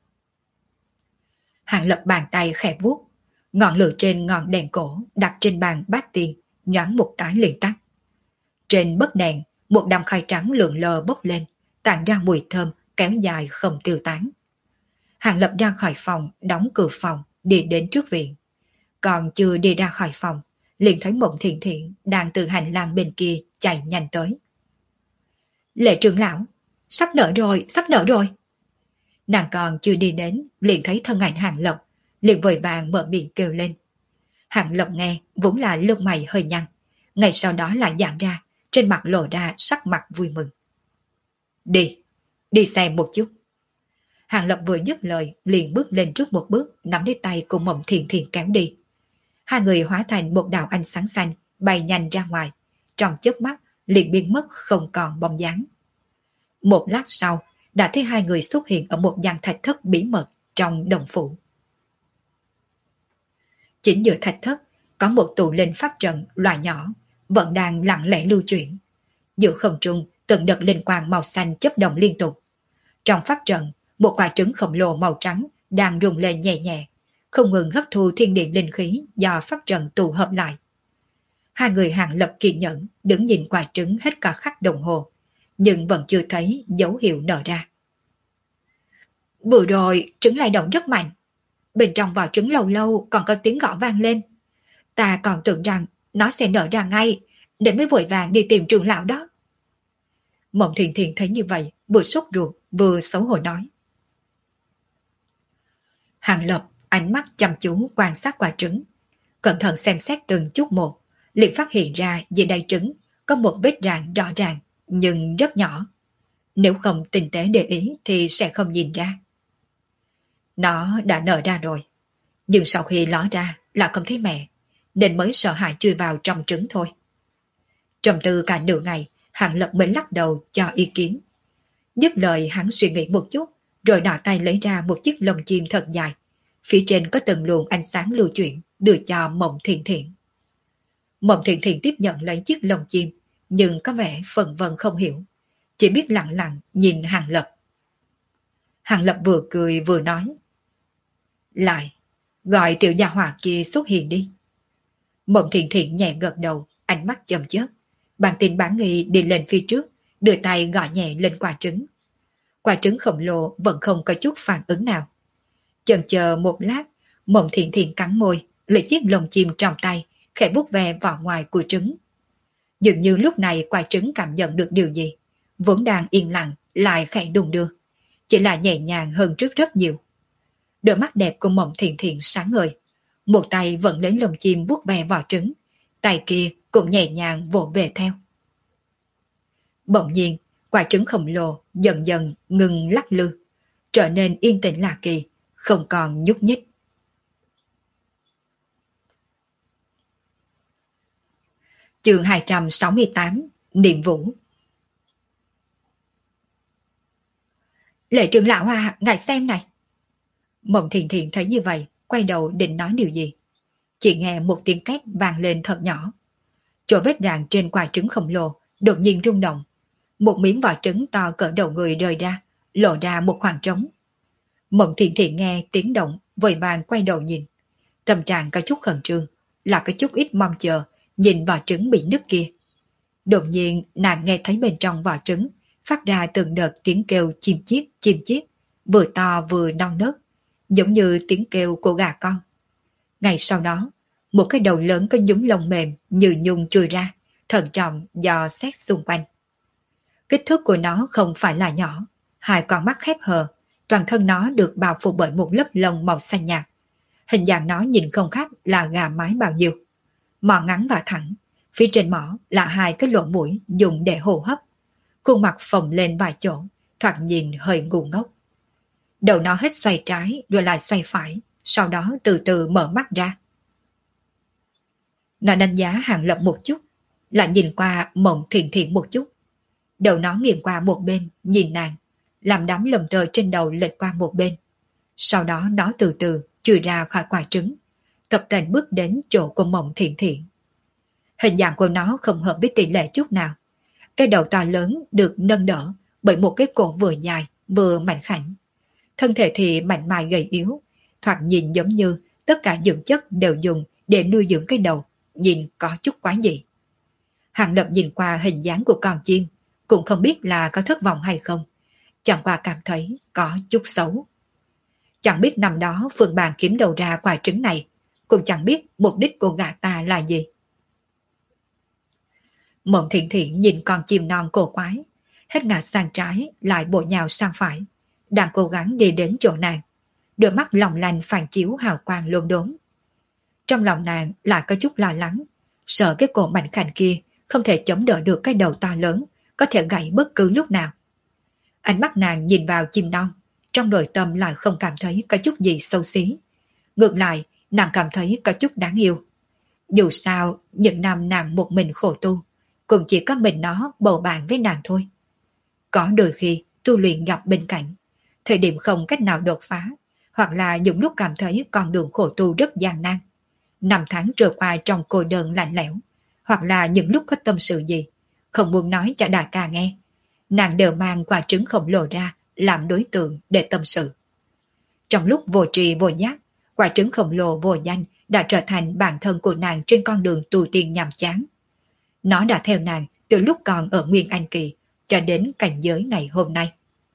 Hàng Lập bàn tay khẽ vuốt, ngọn lửa trên ngọn đèn cổ đặt trên bàn bát tiên nhoáng một cái liền tắt. Trên bấc đèn, một đám khai trắng lượn lờ bốc lên, tản ra mùi thơm kéo dài không tiêu tán. Hàng Lập ra khỏi phòng, đóng cửa phòng, đi đến trước viện. Còn chưa đi ra khỏi phòng, liền thấy Mộng Thiện Thiện đang từ hành lang bên kia chạy nhanh tới. Lệ trưởng lão, sắp nở rồi, sắp nở rồi. Nàng còn chưa đi đến, liền thấy thân ảnh Hàng Lập, liền vội vàng mở miệng kêu lên. Hàng Lập nghe, vốn là lông mày hơi nhăn, ngay sau đó lại giãn ra, trên mặt lộ ra sắc mặt vui mừng. Đi xem một chút. Hàng Lập vừa dứt lời, liền bước lên trước một bước, nắm lấy tay của Mộng Thiện Thiện kéo đi. Hai người hóa thành một đạo ánh sáng xanh, bay nhanh ra ngoài, trong chớp mắt liền biến mất không còn bóng dáng. Một lát sau, đã thấy hai người xuất hiện ở một gian thạch thất bí mật trong đồng phủ. Chính giữa thạch thất có một tụ linh pháp trận loại nhỏ, vẫn đang lặng lẽ lưu chuyển. Giữa không trung từng đợt linh quang màu xanh chớp động liên tục. Trong pháp trận, một quả trứng khổng lồ màu trắng đang rung lên nhẹ nhẹ, không ngừng hấp thu thiên địa linh khí do pháp trận tụ hợp lại. Hai người Hàng Lập kiên nhẫn đứng nhìn quả trứng hết cả khắc đồng hồ, nhưng vẫn chưa thấy dấu hiệu nở ra. Vừa rồi trứng lay động rất mạnh, bên trong vỏ trứng lâu lâu còn có tiếng gõ vang lên. Ta còn tưởng rằng nó sẽ nở ra ngay, để mới vội vàng đi tìm trưởng lão đó. Mộng Thiện Thiện thấy như vậy, vừa sốt ruột vừa xấu hổ nói. Hàng Lập ánh mắt chăm chú quan sát quả trứng, cẩn thận xem xét từng chút một, liền phát hiện ra dưới đáy trứng có một vết rạn rõ ràng nhưng rất nhỏ. Nếu không tinh tế để ý thì sẽ không nhìn ra. Nó đã nở ra rồi, nhưng sau khi ló ra là không thấy mẹ, nên mới sợ hãi chui vào trong trứng thôi. Trầm tư cả nửa ngày, Hàng Lập mới lắc đầu cho ý kiến. Dứt lời hắn suy nghĩ một chút, rồi đỏ tay lấy ra một chiếc lồng chim thật dài. Phía trên có từng luồng ánh sáng lưu chuyển, đưa cho Mộng Thiện Thiện. Mộng Thiện Thiện tiếp nhận lấy chiếc lồng chim, nhưng có vẻ phần vân không hiểu, chỉ biết lặng lặng nhìn Hàng Lập. Hàng Lập vừa cười vừa nói. Lại, gọi tiểu gia hỏa kia xuất hiện đi. Mộng Thiện Thiện nhẹ gật đầu, ánh mắt chớp chớp, bản tin bán nghi đi lên phía trước, đưa tay gõ nhẹ lên quả trứng. Quả trứng khổng lồ vẫn không có chút phản ứng nào. Chần chờ một lát, Mộng Thiện Thiện cắn môi, lấy chiếc lồng chim trong tay, khẽ vuốt về vỏ ngoài của trứng. Dường như lúc này quả trứng cảm nhận được điều gì, vốn đang yên lặng lại khẽ đung đưa, chỉ là nhẹ nhàng hơn trước rất nhiều. Đôi mắt đẹp của Mộng Thiện Thiện sáng ngời, một tay vẫn lấy lồng chim vuốt về vỏ trứng, tay kia cũng nhẹ nhàng vỗ về theo. Bỗng nhiên, quả trứng khổng lồ dần dần ngừng lắc lư, trở nên yên tĩnh lạ kỳ, không còn nhúc nhích. Chương 268, Niệm Vũ. Lệ trưởng lão à, ngài xem này. Mộng Thiền Thiền thấy như vậy, quay đầu định nói điều gì. Chỉ nghe một tiếng két vang lên thật nhỏ. Chỗ vết rạn trên quả trứng khổng lồ đột nhiên rung động. Một miếng vỏ trứng to cỡ đầu người rơi ra, lộ ra một khoảng trống. Mộng Thiền Thiền nghe tiếng động, vội vàng quay đầu nhìn. Tâm trạng có chút khẩn trương, là có chút ít mong chờ, nhìn vỏ trứng bị nứt kia. Đột nhiên nàng nghe thấy bên trong vỏ trứng phát ra từng đợt tiếng kêu chim chiếp, vừa to vừa non nớt, giống như tiếng kêu của gà con. Ngay sau đó, một cái đầu lớn có nhúm lông mềm như nhung chui ra, thận trọng dò xét xung quanh. Kích thước của nó không phải là nhỏ, hai con mắt khép hờ, toàn thân nó được bao phủ bởi một lớp lông màu xanh nhạt. Hình dạng nó nhìn không khác là gà mái bao nhiêu. Mỏ ngắn và thẳng, phía trên mỏ là hai cái lỗ mũi dùng để hô hấp. Khuôn mặt phồng lên vài chỗ, thoạt nhìn hơi ngu ngốc. Đầu nó hết xoay trái rồi lại xoay phải, sau đó từ từ mở mắt ra. Nó đánh giá Hàng Lập một chút, lại nhìn qua Mộng Thiền Thiền một chút. Đầu nó nghiêng qua một bên, nhìn nàng, làm đám lông tơ trên đầu lệch qua một bên. Sau đó nó từ từ chui ra khỏi quả trứng, tập tành bước đến chỗ của Mộng Thiền Thiền. Hình dạng của nó không hợp với tỷ lệ chút nào. Cái đầu to lớn được nâng đỡ bởi một cái cổ vừa dài vừa mảnh khảnh. Thân thể thì mảnh mai gầy yếu, thoạt nhìn giống như tất cả dưỡng chất đều dùng để nuôi dưỡng cái đầu, nhìn có chút quá dị. Hàng Lập nhìn qua hình dáng của con chim, cũng không biết là có thất vọng hay không, chẳng qua cảm thấy có chút xấu. Chẳng biết năm đó Phương Bàn kiếm đầu ra quả trứng này, cũng chẳng biết mục đích của gã ta là gì. Mộng Thiện Thiện nhìn con chim non cổ quái, hết ngả sang trái lại bộ nhào sang phải, đang cố gắng đi đến chỗ nàng. Đôi mắt long lanh phản chiếu hào quang lốm đốm. Trong lòng nàng lại có chút lo lắng, sợ cái cổ mảnh khảnh kia không thể chống đỡ được cái đầu to lớn, có thể gãy bất cứ lúc nào. Ánh mắt nàng nhìn vào chim non, trong nội tâm lại không cảm thấy có chút gì xấu xí. Ngược lại, nàng cảm thấy có chút đáng yêu. Dù sao, những năm nàng một mình khổ tu, cũng chỉ có mình nó bầu bạn với nàng thôi. Có đôi khi tu luyện gặp bên cạnh, thời điểm không cách nào đột phá, hoặc là những lúc cảm thấy con đường khổ tu rất gian nan. Năm tháng trôi qua trong cô đơn lạnh lẽo, hoặc là những lúc có tâm sự gì, không muốn nói cho đại ca nghe, nàng đều mang quả trứng khổng lồ ra làm đối tượng để tâm sự. Trong lúc vô tri vô giác, quả trứng khổng lồ vô danh đã trở thành bản thân của nàng trên con đường tu tiên nhàm chán. Nó đã theo nàng từ lúc còn ở Nguyên Anh Kỳ cho đến cảnh giới ngày hôm nay.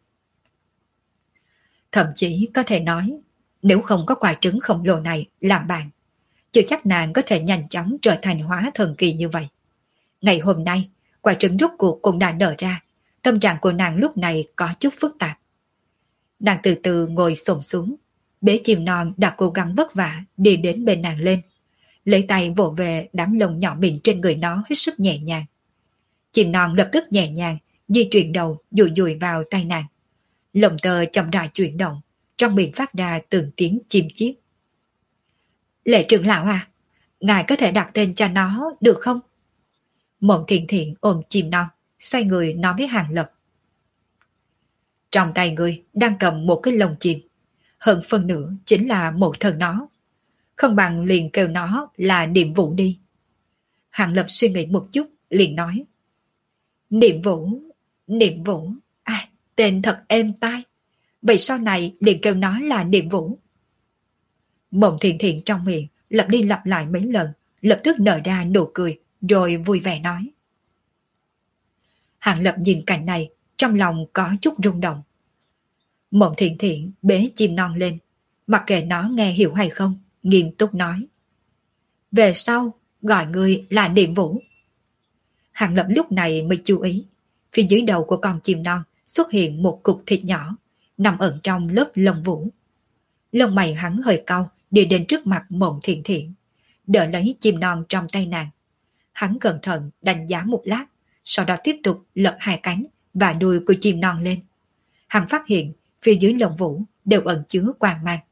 Thậm chí có thể nói, nếu không có quả trứng khổng lồ này làm bạn, chưa chắc nàng có thể nhanh chóng trở thành hóa thần kỳ như vậy. Ngày hôm nay, quả trứng rốt cuộc cũng đã nở ra, tâm trạng của nàng lúc này có chút phức tạp. Nàng từ từ ngồi xổm xuống, bế chim non đã cố gắng vất vả đi đến bên nàng lên, lấy tay vỗ về đám lông nhỏ mịn trên người nó hết sức nhẹ nhàng. Chim non lập tức nhẹ nhàng di chuyển đầu dùi dùi vào tay nàng. Lồng tơ chậm rãi chuyển động, trong miệng phát ra từng tiếng chim chiếp. Lệ trưởng lão à, ngài có thể đặt tên cho nó được không? Mộng Thiện Thiện ôm chim non, xoay người nói với Hàng Lập. Trong tay người đang cầm một cái lồng chim, hơn phân nửa chính là một thân nó. Không bằng liền kêu nó là Niệm Vũ đi. Hàng Lập suy nghĩ một chút, liền nói. Niệm Vũ, tên thật êm tai. Vậy sau này liền kêu nó là Niệm Vũ. Mộng Thiện Thiện trong miệng lặp đi lặp lại mấy lần, lập tức nở ra nụ cười, rồi vui vẻ nói. Hàng Lập nhìn cảnh này, trong lòng có chút rung động. Mộng Thiện Thiện bế chim non lên, mặc kệ nó nghe hiểu hay không, nghiêm túc nói. Về sau, gọi người là Niệm Vũ. Hàng Lập lúc này mới chú ý, phía dưới đầu của con chim non xuất hiện một cục thịt nhỏ, nằm ẩn trong lớp lông vũ. Lông mày hắn hơi cau, đi đến trước mặt Mộng Thiện Thiện, đỡ lấy chim non trong tay nàng. Hắn cẩn thận đánh giá một lát, sau đó tiếp tục lật hai cánh và đuôi của chim non lên. Hắn phát hiện phía dưới lông vũ đều ẩn chứa quang mang.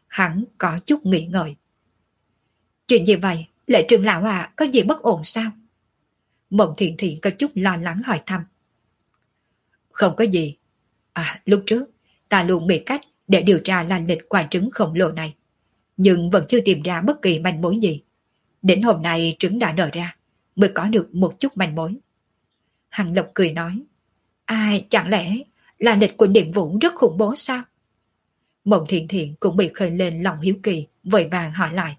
Hắn có chút nghĩ ngợi. Chuyện gì vậy? Lệ trưởng lão à, có gì bất ổn sao? Mộng Thiện Thiện có chút lo lắng hỏi thăm. Không có gì. Lúc trước, ta luôn nghĩ cách để điều tra lai lịch quả trứng khổng lồ này. Nhưng vẫn chưa tìm ra bất kỳ manh mối gì. Đến hôm nay trứng đã nở ra, mới có được một chút manh mối. Hằng Lộc cười nói. Ai, chẳng lẽ là địch của Niệm Vũ rất khủng bố sao? Mộng Thiện Thiện cũng bị khơi lên lòng hiếu kỳ, vội vàng hỏi lại.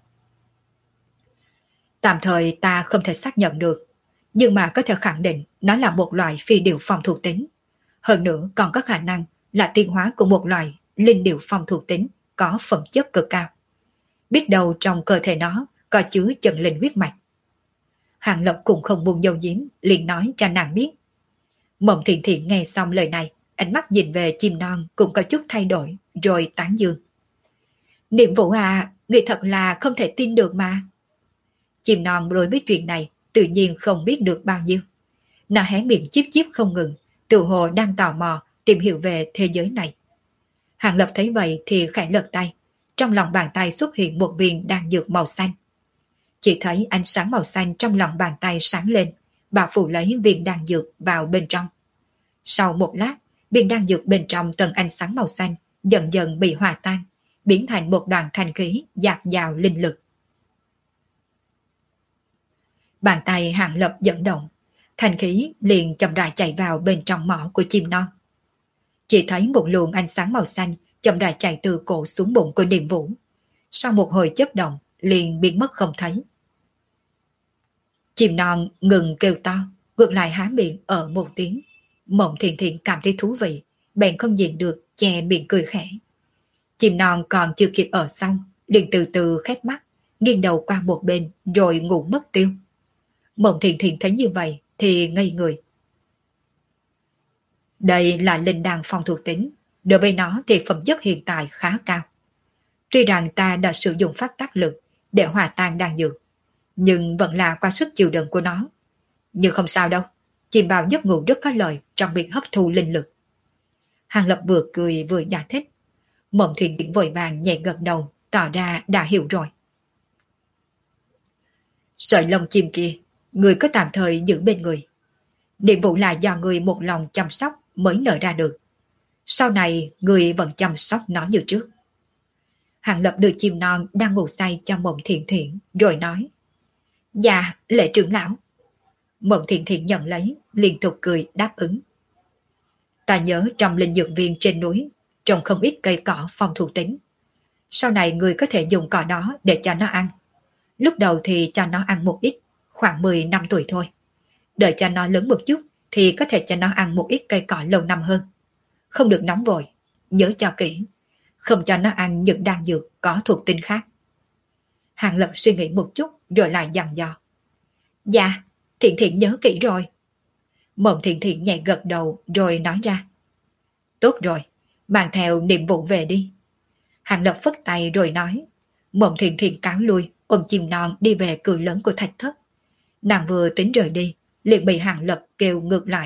Tạm thời ta không thể xác nhận được, nhưng mà có thể khẳng định nó là một loại phi điều phong thuộc tính. Hơn nữa còn có khả năng là tiến hóa của một loại linh điều phong thuộc tính có phẩm chất cực cao. Biết đâu trong cơ thể nó có chứa chân linh huyết mạch. Hàng Lập cũng không buồn dầu diếm, liền nói cho nàng biết. Mộng Thiện Thiện nghe xong lời này, ánh mắt nhìn về chim non cũng có chút thay đổi, rồi tán dương. Niệm Vũ à, người thật là không thể tin được mà. Chim non đối với chuyện này tự nhiên không biết được bao nhiêu. Nó hé miệng chíp chíp không ngừng, tự hồ đang tò mò tìm hiểu về thế giới này. Hàng Lập thấy vậy thì khẽ lật tay, trong lòng bàn tay xuất hiện một viên đan dược màu xanh. Chỉ thấy ánh sáng màu xanh trong lòng bàn tay sáng lên, bao phủ lấy viên đan dược vào bên trong. Sau một lát, viên đan dược bên trong tầng ánh sáng màu xanh dần dần bị hòa tan, biến thành một đoàn thanh khí dạt dào linh lực. Bàn tay Hàng Lập dẫn động, thanh khí liền chậm rãi chạy vào bên trong mỏ của chim non. Chỉ thấy một luồng ánh sáng màu xanh chậm rãi chạy từ cổ xuống bụng của Niệm Vũ. Sau một hồi chớp động, liền biến mất không thấy. Chim non ngừng kêu to, ngược lại há miệng ở một tiếng. Mộng Thiện Thiện cảm thấy thú vị, bèn không nhìn được, che miệng cười khẽ. Chim non còn chưa kịp ở xong, liền từ từ khép mắt, nghiêng đầu qua một bên rồi ngủ mất tiêu. Mộng Thiện Thiện thấy như vậy thì ngây người. Đây là linh đan phong thuộc tính, đối với nó thì phẩm chất hiện tại khá cao. Tuy rằng ta đã sử dụng pháp tác lực để hòa tan đan dược, nhưng vẫn là qua sức chịu đựng của nó. Nhưng không sao đâu, chìm vào giấc ngủ rất có lợi trong việc hấp thu linh lực. Hàng Lập vừa cười vừa giải thích. Mộng Thiện Thiện vội vàng nhẹ gật đầu, tỏ ra đã hiểu rồi. Sợi lông chim kia, người có tạm thời giữ bên người. Niệm Vũ là do người một lòng chăm sóc mới nở ra được. Sau này người vẫn chăm sóc nó như trước. Hàng Lập đưa chim non đang ngủ say cho Mộng Thiện Thiện rồi nói. Dạ, Lệ trưởng lão. Mộng Thiện Thiện nhận lấy, liên tục cười đáp ứng. Ta nhớ trong linh dược viên trên núi trồng không ít cây cỏ phong thuộc tính. Sau này người có thể dùng cỏ đó để cho nó ăn. Lúc đầu thì cho nó ăn một ít, khoảng 10 năm tuổi thôi. Đợi cho nó lớn một chút thì có thể cho nó ăn một ít cây cỏ lâu năm hơn. Không được nóng vội, nhớ cho kỹ. Không cho nó ăn những đan dược có thuộc tính khác. Hàng Lập suy nghĩ một chút rồi lại dặn dò. Dạ, Thiện Thiện nhớ kỹ rồi. Mộng Thiện Thiện nhẹ gật đầu rồi nói ra. Tốt rồi, mang theo Niệm Vũ về đi. Hàng Lập phất tay rồi nói. Mộng Thiện Thiện cáo lui, ôm chim non đi về cửa lớn của thạch thất. Nàng vừa tính rời đi, liền bị Hàng Lập kêu ngược lại.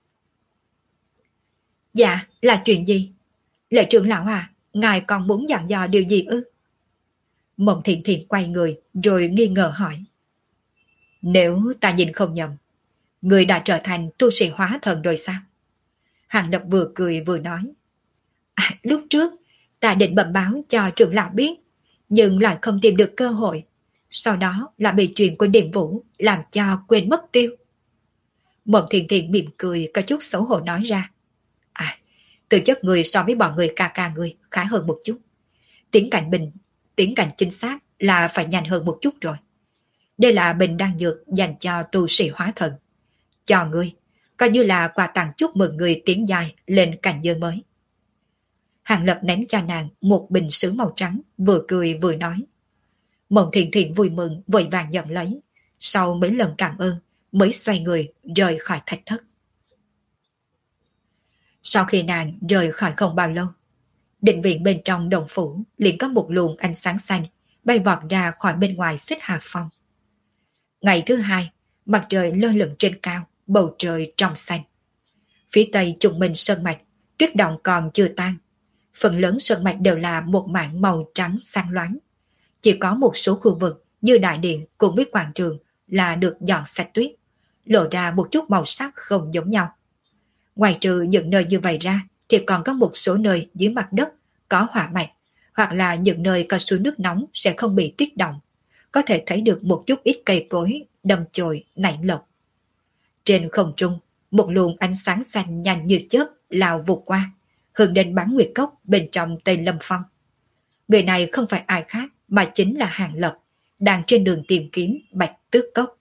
Dạ, là chuyện gì? Lệ trưởng lão à, ngài còn muốn dặn dò điều gì ư? Mộng Thiện Thiện quay người rồi nghi ngờ hỏi. Nếu ta nhìn không nhầm, người đã trở thành tu sĩ hóa thần rồi sao? Hàng Lập vừa cười vừa nói. Lúc trước, ta định bẩm báo cho trưởng lão biết, nhưng lại không tìm được cơ hội. Sau đó là bị chuyện của Niệm Vũ làm cho quên mất tiêu. Mộng Thiện Thiện mỉm cười có chút xấu hổ nói ra. Tư chất người so với bọn người ca người khá hơn một chút. Tiến cảnh chính xác là phải nhanh hơn một chút rồi. Đây là bình đan dược dành cho tu sĩ hóa thần. Cho ngươi, coi như là quà tặng chúc mừng người tiến dài lên cảnh giới mới. Hàng Lập ném cho nàng một bình sứ màu trắng, vừa cười vừa nói. Mộng Thiện Thiện vui mừng vội vàng nhận lấy. Sau mấy lần cảm ơn mới xoay người rời khỏi thạch thất. Sau khi nàng rời khỏi không bao lâu, định viện bên trong đồng phủ liền có một luồng ánh sáng xanh bay vọt ra khỏi bên ngoài xích hà phong. Ngày thứ hai, mặt trời lơ lửng trên cao, bầu trời trong xanh. Phía tây trùng minh sơn mạch, tuyết động còn chưa tan. Phần lớn sơn mạch đều là một mảng màu trắng sáng loáng. Chỉ có một số khu vực như đại điện cùng với quảng trường là được dọn sạch tuyết, lộ ra một chút màu sắc không giống nhau. Ngoài trừ những nơi như vậy ra, thì còn có một số nơi dưới mặt đất có hỏa mạch, hoặc là những nơi có suối nước nóng sẽ không bị tuyết động, có thể thấy được một chút ít cây cối đâm chồi nảy lộc. Trên không trung, một luồng ánh sáng xanh nhanh như chớp lao vụt qua, hướng đến bán nguyệt cốc bên trong Tây Lâm Phong. Người này không phải ai khác mà chính là Hàng Lập, đang trên đường tìm kiếm Bạch Tước Cốc.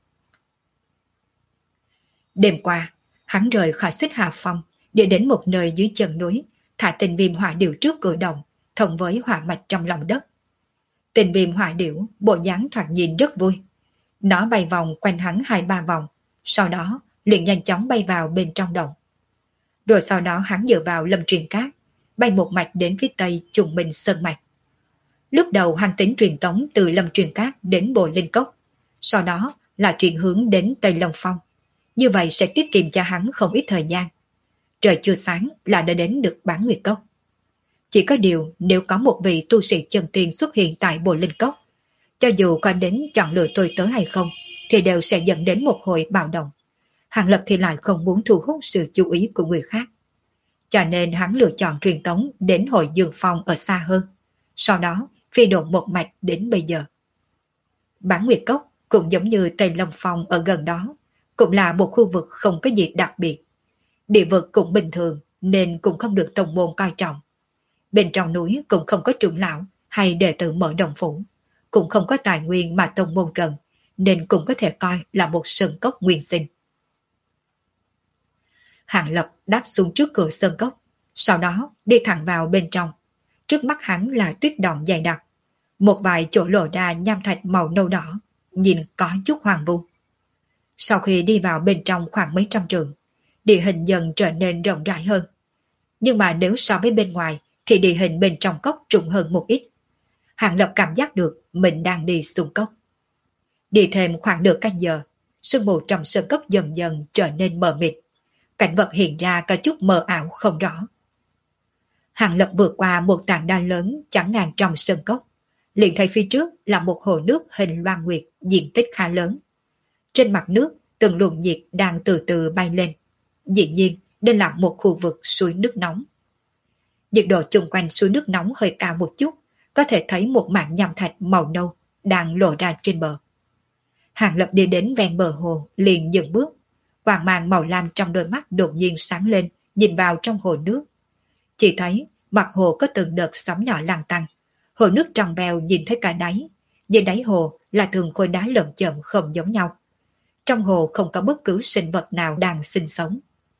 Đêm qua, hắn rời khỏi Xích Hà Phong, đi đến một nơi dưới chân núi, thả tình viêm hỏa điểu trước cửa động, thông với hỏa mạch trong lòng đất. Tình viêm hỏa điểu bộ dáng thoạt nhìn rất vui. Nó bay vòng quanh hắn 2-3 vòng, sau đó liền nhanh chóng bay vào bên trong động. Rồi sau đó hắn dựa vào Lâm Truyền Cát, bay một mạch đến phía tây Trùng Minh Sơn Mạch. Lúc đầu hắn tính truyền tống từ Lâm Truyền Cát đến Bồ Linh Cốc, sau đó là chuyển hướng đến Tây Long Phong. Như vậy sẽ tiết kiệm cho hắn không ít thời gian. Trời chưa sáng là đã đến được Bán Nguyệt Cốc. Chỉ có điều nếu có một vị tu sĩ chân tiên xuất hiện tại Bồ Linh Cốc, cho dù có đến chọn lựa tôi tới hay không, thì đều sẽ dẫn đến một hồi bạo động. Hàng Lập thì lại không muốn thu hút sự chú ý của người khác. Cho nên hắn lựa chọn truyền tống đến Hội Dương Phong ở xa hơn. Sau đó phi độn một mạch đến bây giờ. Bán Nguyệt Cốc cũng giống như Tây Long Phong ở gần đó, cũng là một khu vực không có gì đặc biệt. Địa vực cũng bình thường nên cũng không được tông môn coi trọng. Bên trong núi cũng không có trưởng lão hay đệ tử mở đồng phủ, cũng không có tài nguyên mà tông môn cần, nên cũng có thể coi là một sơn cốc nguyên sinh. Hàng Lập đáp xuống trước cửa sơn cốc, sau đó đi thẳng vào bên trong. Trước mắt hắn là tuyết động dày đặc, một vài chỗ lộ ra nham thạch màu nâu đỏ, nhìn có chút hoang vu. Sau khi đi vào bên trong khoảng mấy trăm trượng, địa hình dần trở nên rộng rãi hơn. Nhưng mà nếu so với bên ngoài thì địa hình bên trong cốc trùng hơn một ít. Hàng Lập cảm giác được mình đang đi xuống cốc. Đi thêm khoảng nửa canh giờ, sương mù trong sơn cốc dần dần trở nên mờ mịt. Cảnh vật hiện ra có chút mờ ảo không rõ. Hàng Lập vượt qua một tảng đá lớn chắn ngang trong sơn cốc, liền thấy phía trước là một hồ nước hình loan nguyệt diện tích khá lớn. Trên mặt nước, từng luồng nhiệt đang từ từ bay lên. Dĩ nhiên, đây là một khu vực suối nước nóng. Nhiệt độ chung quanh suối nước nóng hơi cao một chút, có thể thấy một mảng nham thạch màu nâu đang lộ ra trên bờ. Hàng Lập đi đến ven bờ hồ, liền dừng bước. Quang mang màu lam trong đôi mắt đột nhiên sáng lên, nhìn vào trong hồ nước. Chỉ thấy mặt hồ có từng đợt sóng nhỏ lăn tăn. Hồ nước trong veo nhìn thấy cả đáy. Dưới đáy hồ là từng khối đá lởm chởm không giống nhau. Trong hồ không có bất cứ sinh vật nào đang sinh sống.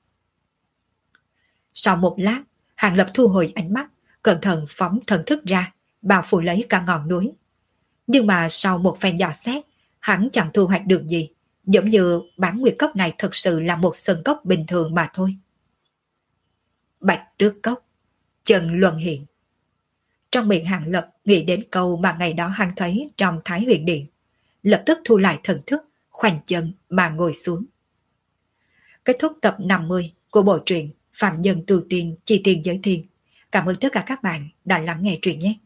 Sau một lát, Hàng Lập thu hồi ánh mắt, cẩn thận phóng thần thức ra, bao phủ lấy cả ngọn núi. Nhưng mà sau một phen dò xét, hắn chẳng thu hoạch được gì, giống như Bán Nguyệt Cốc này thật sự là một sơn cốc bình thường mà thôi. Bạch Tước Cốc, Chân Luân Hiện. Trong miệng Hàng Lập nghĩ đến câu mà ngày đó hắn thấy trong Thái Huyền Điện, lập tức thu lại thần thức, khoanh chân mà ngồi xuống. Kết thúc tập 50 của bộ truyện Phạm Nhân Tu Tiên Chi Tiên Giới Thiên. Cảm ơn tất cả các bạn đã lắng nghe truyện nhé.